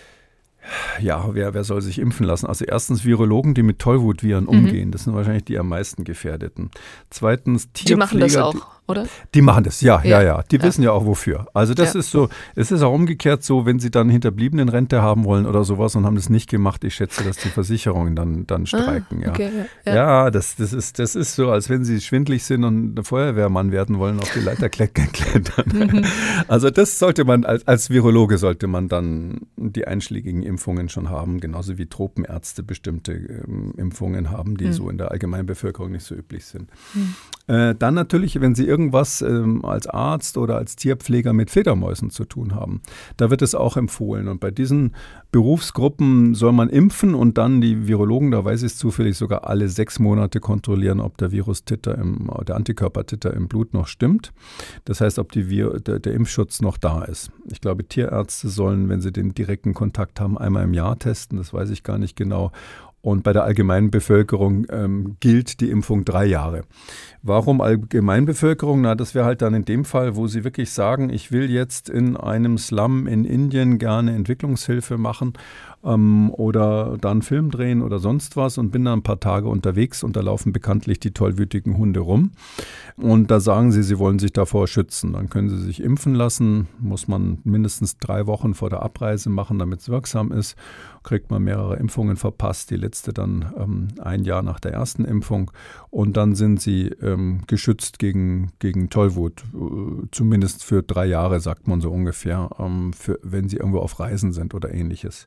ja, wer, wer soll sich impfen lassen? Also erstens Virologen, die mit Tollwutviren mhm. umgehen. Das sind wahrscheinlich die am meisten Gefährdeten. Zweitens Tierpfleger. Die machen das auch, oder? Die machen das, ja, ja, ja. ja. Die ja. wissen ja auch wofür. Also das ja. ist so, es ist auch umgekehrt so, wenn sie dann Hinterbliebenenrente haben wollen oder sowas und haben das nicht gemacht, ich schätze, dass die Versicherungen dann, dann streiken. Ah, okay, ja, ja. ja das, das, ist, das ist so, als wenn sie schwindlig sind und ein Feuerwehrmann werden wollen, auf die Leiter klettern. Mhm. Also das sollte man, als, als Virologe sollte man dann die einschlägigen Impfungen schon haben, genauso wie Tropenärzte bestimmte ähm, Impfungen haben, die mhm. so in der allgemeinen Bevölkerung nicht so üblich sind. Mhm. Äh, dann natürlich, wenn sie irgendwie irgendwas ähm, als Arzt oder als Tierpfleger mit Fledermäusen zu tun haben. Da wird es auch empfohlen. Und bei diesen Berufsgruppen soll man impfen und dann die Virologen, da weiß ich es zufällig, sogar alle sechs Monate kontrollieren, ob der Virus-Titer, im, der Antikörpertiter im Blut noch stimmt. Das heißt, ob die Vir- der, der Impfschutz noch da ist. Ich glaube, Tierärzte sollen, wenn sie den direkten Kontakt haben, einmal im Jahr testen. Das weiß ich gar nicht genau. Und bei der allgemeinen Bevölkerung ähm, gilt die Impfung drei Jahre. Warum Allgemeinbevölkerung? Na, das wäre halt dann in dem Fall, wo Sie wirklich sagen, ich will jetzt in einem Slum in Indien gerne Entwicklungshilfe machen ähm, oder da einen Film drehen oder sonst was und bin da ein paar Tage unterwegs und da laufen bekanntlich die tollwütigen Hunde rum. Und da sagen Sie, Sie wollen sich davor schützen. Dann können Sie sich impfen lassen, muss man mindestens drei Wochen vor der Abreise machen, damit es wirksam ist. Kriegt man mehrere Impfungen verpasst, die letzte dann ähm, ein Jahr nach der ersten Impfung. Und dann sind Sie ähm, geschützt gegen, gegen Tollwut, äh, zumindest für drei Jahre, sagt man so ungefähr, ähm, für, wenn Sie irgendwo auf Reisen sind oder ähnliches.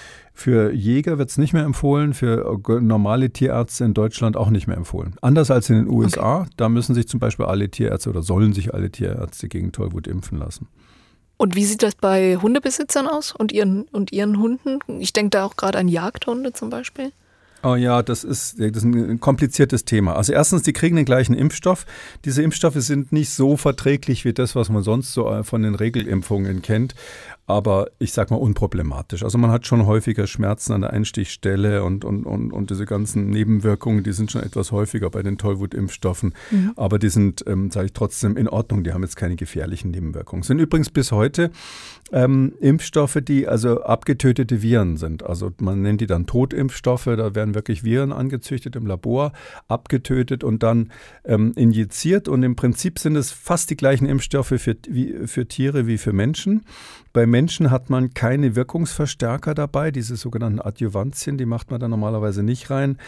Für Jäger wird es nicht mehr empfohlen, für normale Tierärzte in Deutschland auch nicht mehr empfohlen. Anders als in den U S A, okay. Da müssen sich zum Beispiel alle Tierärzte oder sollen sich alle Tierärzte gegen Tollwut impfen lassen. Und wie sieht das bei Hundebesitzern aus und ihren, und ihren Hunden? Ich denke da auch gerade an Jagdhunde zum Beispiel. Oh ja, das ist, das ist ein kompliziertes Thema. Also erstens, die kriegen den gleichen Impfstoff. Diese Impfstoffe sind nicht so verträglich wie das, was man sonst so von den Regelimpfungen kennt. Aber ich sag mal unproblematisch. Also man hat schon häufiger Schmerzen an der Einstichstelle und, und, und, und diese ganzen Nebenwirkungen, die sind schon etwas häufiger bei den Tollwutimpfstoffen. Mhm. Aber die sind, ähm, sage ich trotzdem, in Ordnung. Die haben jetzt keine gefährlichen Nebenwirkungen. Sind übrigens bis heute ähm, Impfstoffe, die also abgetötete Viren sind. Also man nennt die dann Totimpfstoffe. Da werden wirklich Viren angezüchtet im Labor, abgetötet und dann ähm, injiziert. Und im Prinzip sind es fast die gleichen Impfstoffe für, wie, für Tiere wie für Menschen. Bei Menschen hat man keine Wirkungsverstärker dabei, diese sogenannten Adjuvantien, die macht man da normalerweise nicht rein,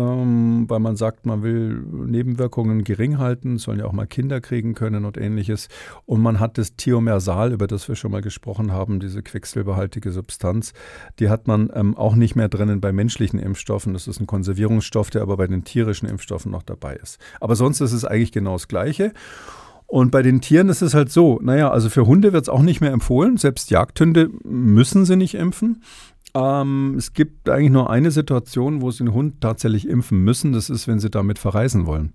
ähm, weil man sagt, man will Nebenwirkungen gering halten, sollen ja auch mal Kinder kriegen können und ähnliches. Und man hat das Thiomersal, über das wir schon mal gesprochen haben, diese quecksilberhaltige Substanz, die hat man ähm, auch nicht mehr drinnen bei menschlichen Impfstoffen. Das ist ein Konservierungsstoff, der aber bei den tierischen Impfstoffen noch dabei ist. Aber sonst ist es eigentlich genau das Gleiche. Und bei den Tieren ist es halt so, naja, also für Hunde wird es auch nicht mehr empfohlen. Selbst Jagdhunde müssen sie nicht impfen. Ähm, es gibt eigentlich nur eine Situation, wo sie den Hund tatsächlich impfen müssen. Das ist, wenn sie damit verreisen wollen.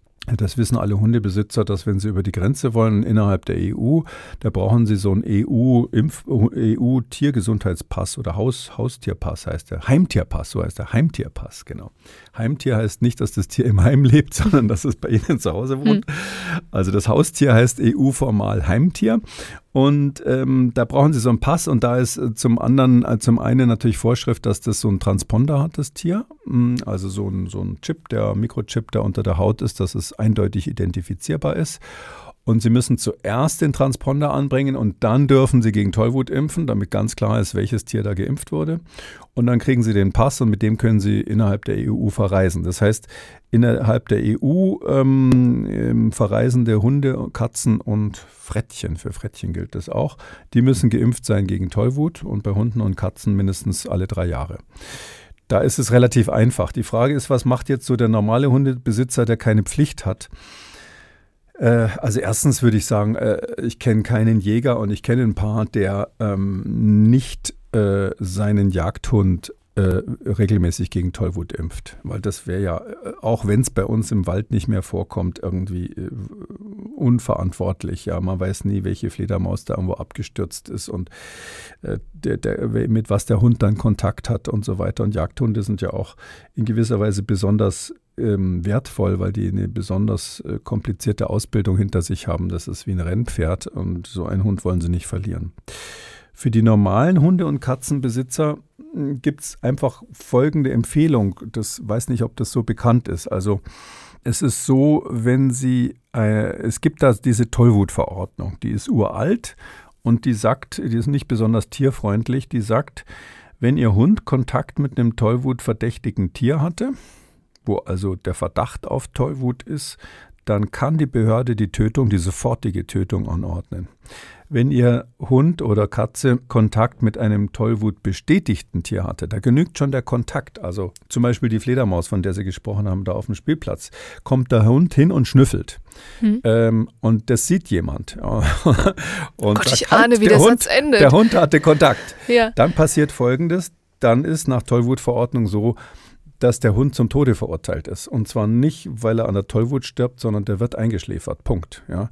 Das wissen alle Hundebesitzer, dass wenn sie über die Grenze wollen innerhalb der E U, da brauchen sie so einen E U-Impf, E U-Tiergesundheitspass oder Haus, Haustierpass heißt der. Heimtierpass, so heißt der. Heimtierpass, genau. Heimtier heißt nicht, dass das Tier im Heim lebt, sondern dass es bei Ihnen zu Hause wohnt. Hm. Also das Haustier heißt E U-formal Heimtier. Und ähm, da brauchen Sie so einen Pass und da ist äh, zum anderen, äh, zum einen natürlich Vorschrift, dass das so einen Transponder hat, das Tier. Also so ein, so ein Chip, der Mikrochip, der unter der Haut ist, dass es eindeutig identifizierbar ist. Und Sie müssen zuerst den Transponder anbringen und dann dürfen Sie gegen Tollwut impfen, damit ganz klar ist, welches Tier da geimpft wurde. Und dann kriegen Sie den Pass und mit dem können Sie innerhalb der E U verreisen. Das heißt, innerhalb der E U ähm, verreisende Hunde, Katzen und Frettchen, für Frettchen gilt das auch, die müssen geimpft sein gegen Tollwut und bei Hunden und Katzen mindestens alle drei Jahre. Da ist es relativ einfach. Die Frage ist, was macht jetzt so der normale Hundebesitzer, der keine Pflicht hat? Also erstens würde ich sagen, ich kenne keinen Jäger und ich kenne ein paar, der ähm, nicht äh, seinen Jagdhund äh, regelmäßig gegen Tollwut impft. Weil das wäre ja, auch wenn es bei uns im Wald nicht mehr vorkommt, irgendwie äh, unverantwortlich. Ja, man weiß nie, welche Fledermaus da irgendwo abgestürzt ist und äh, der, der, mit was der Hund dann Kontakt hat und so weiter. Und Jagdhunde sind ja auch in gewisser Weise besonders Ähm, wertvoll, weil die eine besonders äh, komplizierte Ausbildung hinter sich haben. Das ist wie ein Rennpferd und so einen Hund wollen sie nicht verlieren. Für die normalen Hunde- und Katzenbesitzer gibt es einfach folgende Empfehlung. Das weiß nicht, ob das so bekannt ist. Also es ist so, wenn Sie, äh, es gibt da diese Tollwutverordnung, die ist uralt und die sagt, die ist nicht besonders tierfreundlich, die sagt, wenn Ihr Hund Kontakt mit einem tollwutverdächtigen Tier hatte, wo also der Verdacht auf Tollwut ist, dann kann die Behörde die Tötung, die sofortige Tötung anordnen. Wenn Ihr Hund oder Katze Kontakt mit einem Tollwut-bestätigten Tier hatte, da genügt schon der Kontakt, also zum Beispiel die Fledermaus, von der Sie gesprochen haben, da auf dem Spielplatz, kommt der Hund hin und schnüffelt. Hm. Ähm, und das sieht jemand. und Gott, ich ahne, wie der Hund, Satz endet. Der Hund hatte Kontakt. Ja. Dann passiert Folgendes, dann ist nach Tollwutverordnung so, dass der Hund zum Tode verurteilt ist. Und zwar nicht, weil er an der Tollwut stirbt, sondern der wird eingeschläfert. Punkt. Ja.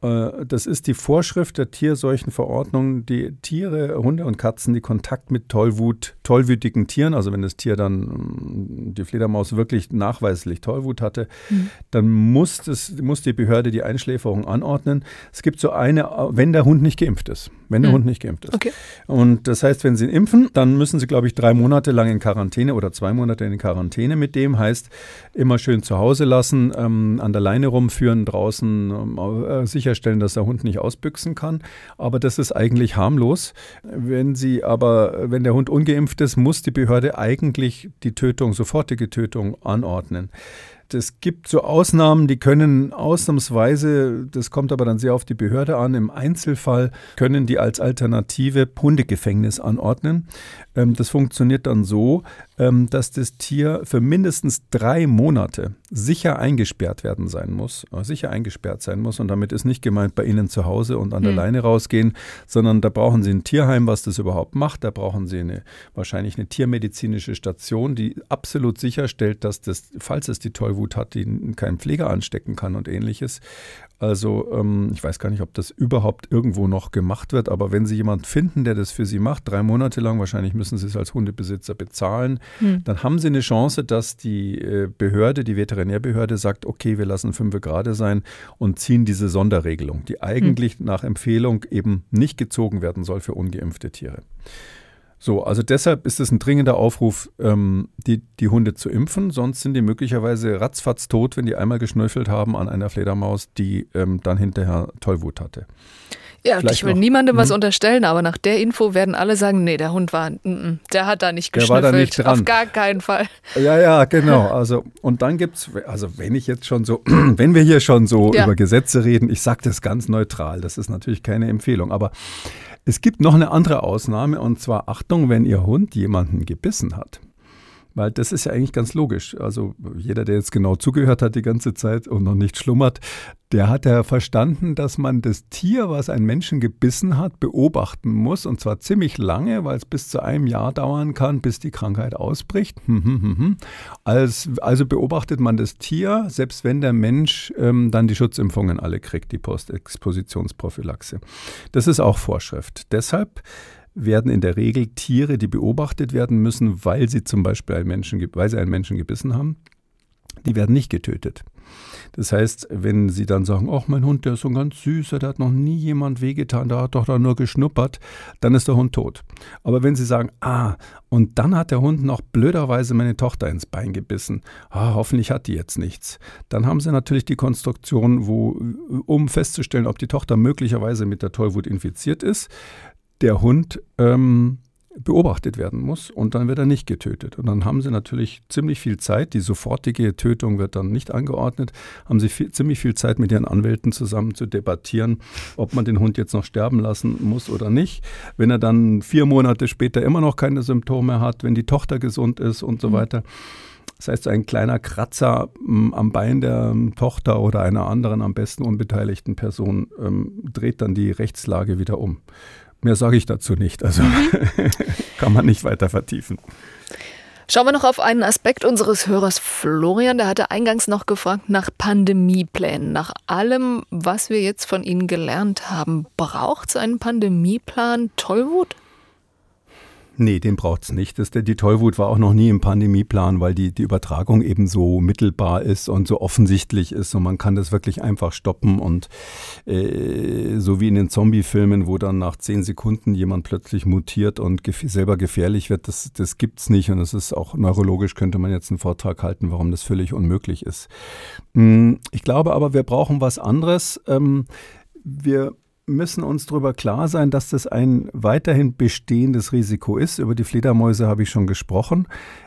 Das ist die Vorschrift der Tierseuchenverordnung. Die Tiere, Hunde und Katzen, die Kontakt mit Tollwut, tollwütigen Tieren, also wenn das Tier dann, die Fledermaus wirklich nachweislich Tollwut hatte, mhm. dann muss, das, muss die Behörde die Einschläferung anordnen. Es gibt so eine, wenn der Hund nicht geimpft ist. Wenn der mhm. Hund nicht geimpft ist. Okay. Und das heißt, wenn Sie ihn impfen, dann müssen Sie, glaube ich, drei Monate lang in Quarantäne oder zwei Monate in Quarantäne mit dem. Heißt, immer schön zu Hause lassen, ähm, an der Leine rumführen, draußen ähm, sicherstellen, dass der Hund nicht ausbüchsen kann. Aber das ist eigentlich harmlos. Wenn Sie aber, wenn der Hund ungeimpft ist, muss die Behörde eigentlich die Tötung, sofortige Tötung anordnen. Es gibt so Ausnahmen, die können ausnahmsweise, das kommt aber dann sehr auf die Behörde an, im Einzelfall können die als Alternative Hundegefängnis anordnen. Das funktioniert dann so, dass das Tier für mindestens drei Monate sicher eingesperrt werden sein muss, sicher eingesperrt sein muss. Und damit ist nicht gemeint bei Ihnen zu Hause und an der hm. Leine rausgehen, sondern da brauchen Sie ein Tierheim, was das überhaupt macht. Da brauchen Sie eine, wahrscheinlich eine tiermedizinische Station, die absolut sicherstellt, dass das, falls es die Tollwut hat, die keinen Pfleger anstecken kann und ähnliches. Also ähm, ich weiß gar nicht, ob das überhaupt irgendwo noch gemacht wird, aber wenn Sie jemanden finden, der das für Sie macht, drei Monate lang, wahrscheinlich müssen Sie es als Hundebesitzer bezahlen, hm. dann haben Sie eine Chance, dass die äh, Behörde, die Veterinärbehörde sagt, okay, wir lassen fünf Grade sein und ziehen diese Sonderregelung, die eigentlich hm. nach Empfehlung eben nicht gezogen werden soll für ungeimpfte Tiere. So, also deshalb ist es ein dringender Aufruf, ähm, die, die Hunde zu impfen. Sonst sind die möglicherweise ratzfatz tot, wenn die einmal geschnüffelt haben an einer Fledermaus, die ähm, dann hinterher Tollwut hatte. Ja, und ich will noch, niemandem was unterstellen, aber nach der Info werden alle sagen, nee, der Hund war, n -n, der hat da nicht geschnüffelt. Der war da nicht dran. Auf gar keinen Fall. Ja, ja, genau. Also, und dann gibt's, also wenn ich jetzt schon so, wenn wir hier schon so ja. über Gesetze reden, ich sage das ganz neutral, das ist natürlich keine Empfehlung, aber es gibt noch eine andere Ausnahme, und zwar Achtung, wenn Ihr Hund jemanden gebissen hat. Weil das ist ja eigentlich ganz logisch. Also jeder, der jetzt genau zugehört hat die ganze Zeit und noch nicht schlummert, der hat ja verstanden, dass man das Tier, was einen Menschen gebissen hat, beobachten muss. Und zwar ziemlich lange, weil es bis zu einem Jahr dauern kann, bis die Krankheit ausbricht. Also, also beobachtet man das Tier, selbst wenn der Mensch ähm, dann die Schutzimpfungen alle kriegt, die Postexpositionsprophylaxe. Das ist auch Vorschrift. Deshalb werden in der Regel Tiere, die beobachtet werden müssen, weil sie zum Beispiel einen Menschen, weil sie einen Menschen gebissen haben, die werden nicht getötet. Das heißt, wenn Sie dann sagen, ach, mein Hund, der ist so ganz süß, der hat noch nie jemand wehgetan, der hat doch da nur geschnuppert, dann ist der Hund tot. Aber wenn Sie sagen, ah, und dann hat der Hund noch blöderweise meine Tochter ins Bein gebissen, ah, hoffentlich hat die jetzt nichts, dann haben Sie natürlich die Konstruktion, wo, um festzustellen, ob die Tochter möglicherweise mit der Tollwut infiziert ist, der Hund ähm, beobachtet werden muss und dann wird er nicht getötet. Und dann haben Sie natürlich ziemlich viel Zeit, die sofortige Tötung wird dann nicht angeordnet, haben Sie viel, ziemlich viel Zeit mit Ihren Anwälten zusammen zu debattieren, ob man den Hund jetzt noch sterben lassen muss oder nicht. Wenn er dann vier Monate später immer noch keine Symptome hat, wenn die Tochter gesund ist und so weiter. Das heißt, ein kleiner Kratzer ähm, am Bein der ähm, Tochter oder einer anderen am besten unbeteiligten Person ähm, dreht dann die Rechtslage wieder um. Mehr sage ich dazu nicht, also kann man nicht weiter vertiefen. Schauen wir noch auf einen Aspekt unseres Hörers Florian, der hatte eingangs noch gefragt nach Pandemieplänen. Nach allem, was wir jetzt von Ihnen gelernt haben, braucht es einen Pandemieplan Tollwut? Nee, den braucht es nicht. Das, die Tollwut war auch noch nie im Pandemieplan, weil die, die Übertragung eben so mittelbar ist und so offensichtlich ist und man kann das wirklich einfach stoppen und äh, so wie in den Zombie-Filmen, wo dann nach zehn Sekunden jemand plötzlich mutiert und gef- selber gefährlich wird, das, das gibt's nicht und es ist auch neurologisch, könnte man jetzt einen Vortrag halten, warum das völlig unmöglich ist. Ich glaube aber, wir brauchen was anderes. Wir müssen uns darüber klar sein, dass das ein weiterhin bestehendes Risiko ist. Über die Fledermäuse habe ich schon gesprochen.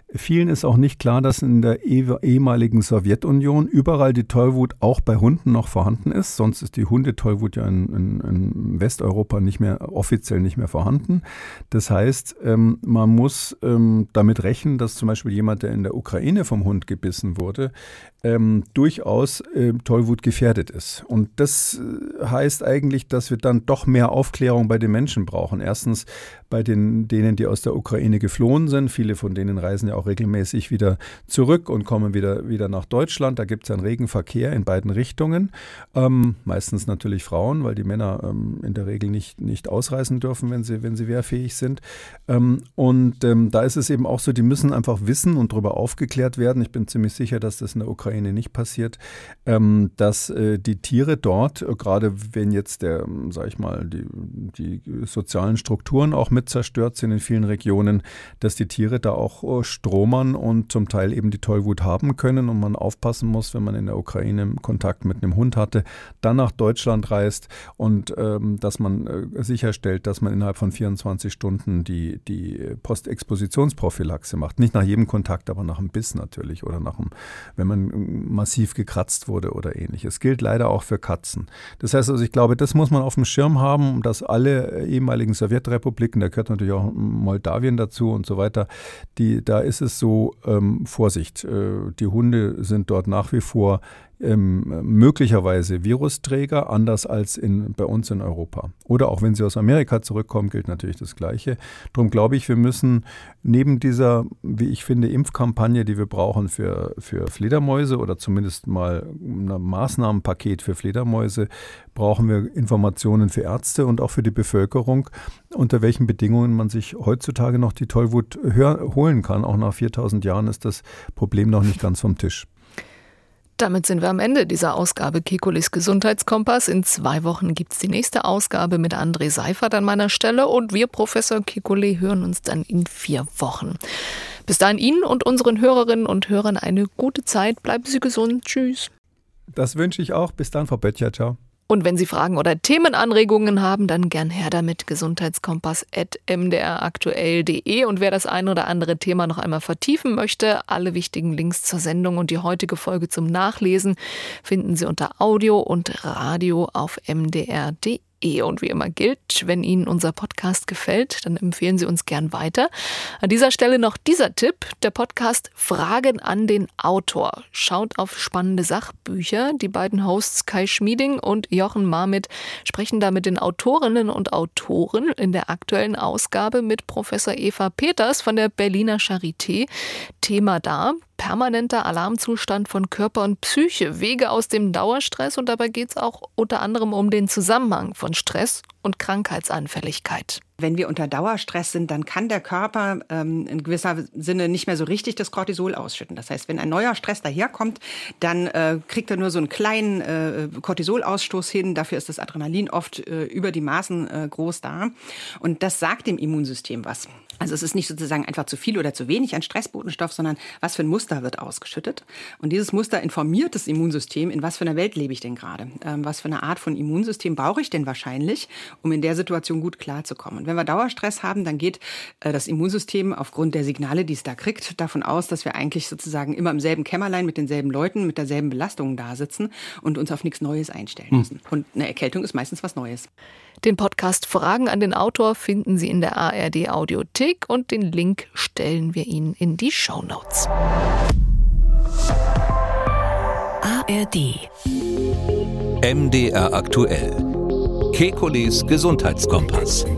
Vielen ist auch nicht klar, dass in der ehemaligen Sowjetunion überall die Tollwut auch bei Hunden noch vorhanden ist. Sonst ist die Hundetollwut ja in, in, in Westeuropa nicht mehr, offiziell nicht mehr vorhanden. Das heißt, ähm, man muss ähm, damit rechnen, dass zum Beispiel jemand, der in der Ukraine vom Hund gebissen wurde, ähm, durchaus äh, Tollwut gefährdet ist. Und das heißt eigentlich, dass wir dann doch mehr Aufklärung bei den Menschen brauchen. Erstens bei den, denen, die aus der Ukraine geflohen sind. Viele von denen reisen ja auch regelmäßig wieder zurück und kommen wieder, wieder nach Deutschland. Da gibt es einen regen Verkehr in beiden Richtungen. Ähm, meistens natürlich Frauen, weil die Männer ähm, in der Regel nicht, nicht ausreisen dürfen, wenn sie, wenn sie wehrfähig sind. Ähm, und ähm, da ist es eben auch so, die müssen einfach wissen und darüber aufgeklärt werden. Ich bin ziemlich sicher, dass das in der Ukraine nicht passiert, ähm, dass äh, die Tiere dort, äh, gerade wenn jetzt der, sag ich mal, die, die sozialen Strukturen auch mit zerstört sind in vielen Regionen, dass die Tiere da auch äh, stromern und zum Teil eben die Tollwut haben können und man aufpassen muss, wenn man in der Ukraine Kontakt mit einem Hund hatte, dann nach Deutschland reist und ähm, dass man äh, sicherstellt, dass man innerhalb von vierundzwanzig Stunden die, die Postexpositionsprophylaxe macht. Nicht nach jedem Kontakt, aber nach einem Biss natürlich oder nach einem, wenn man massiv gekratzt wurde oder ähnliches. Gilt leider auch für Katzen. Das heißt also, ich glaube, das muss man auf dem Schirm haben, dass alle ehemaligen Sowjetrepubliken, da gehört natürlich auch Moldawien dazu und so weiter, die, da ist es so, ähm, Vorsicht, äh, die Hunde sind dort nach wie vor ähm, möglicherweise Virusträger, anders als in, bei uns in Europa. Oder auch wenn sie aus Amerika zurückkommen, gilt natürlich das Gleiche. Darum glaube ich, wir müssen neben dieser, wie ich finde, Impfkampagne, die wir brauchen für, für Fledermäuse oder zumindest mal ein Maßnahmenpaket für Fledermäuse, brauchen wir Informationen für Ärzte und auch für die Bevölkerung, unter welchen Bedingungen man sich heutzutage noch die Tollwut hör- holen kann. Auch nach viertausend Jahren ist das Problem noch nicht ganz vom Tisch. Damit sind wir am Ende dieser Ausgabe Kekules Gesundheitskompass. In zwei Wochen gibt es die nächste Ausgabe mit André Seifert an meiner Stelle und wir, Professor Kekulé, hören uns dann in vier Wochen. Bis dahin Ihnen und unseren Hörerinnen und Hörern eine gute Zeit. Bleiben Sie gesund. Tschüss. Das wünsche ich auch. Bis dann, Frau Böttcher. Ciao. Und wenn Sie Fragen oder Themenanregungen haben, dann gern her damit, gesundheitskompass at m d r aktuell punkt d e. Und wer das ein oder andere Thema noch einmal vertiefen möchte, alle wichtigen Links zur Sendung und die heutige Folge zum Nachlesen finden Sie unter Audio und Radio auf m d r punkt d e. Und wie immer gilt, wenn Ihnen unser Podcast gefällt, dann empfehlen Sie uns gern weiter. An dieser Stelle noch dieser Tipp, der Podcast Fragen an den Autor. Schaut auf spannende Sachbücher. Die beiden Hosts Kai Schmieding und Jochen Marmit sprechen da mit den Autorinnen und Autoren in der aktuellen Ausgabe mit Professor Eva Peters von der Berliner Charité. Thema da: permanenter Alarmzustand von Körper und Psyche, Wege aus dem Dauerstress, und dabei geht es auch unter anderem um den Zusammenhang von Stress und Krankheitsanfälligkeit. Wenn wir unter Dauerstress sind, dann kann der Körper ähm, in gewisser Sinne nicht mehr so richtig das Cortisol ausschütten. Das heißt, wenn ein neuer Stress daherkommt, dann äh, kriegt er nur so einen kleinen äh, Cortisolausstoß hin. Dafür ist das Adrenalin oft äh, über die Maßen äh, groß da. Und das sagt dem Immunsystem was. Also es ist nicht sozusagen einfach zu viel oder zu wenig an Stressbotenstoff, sondern was für ein Muster wird ausgeschüttet. Und dieses Muster informiert das Immunsystem, in was für einer Welt lebe ich denn gerade? Ähm, was für eine Art von Immunsystem brauche ich denn wahrscheinlich, um in der Situation gut klarzukommen? Und wenn wir Dauerstress haben, dann geht äh, das Immunsystem aufgrund der Signale, die es da kriegt, davon aus, dass wir eigentlich sozusagen immer im selben Kämmerlein mit denselben Leuten, mit derselben Belastung da sitzen und uns auf nichts Neues einstellen müssen. Hm. Und eine Erkältung ist meistens was Neues. Den Podcast Fragen an den Autor finden Sie in der A R D Audiothek und den Link stellen wir Ihnen in die Shownotes. A R D M D R aktuell. Kekules Gesundheitskompass.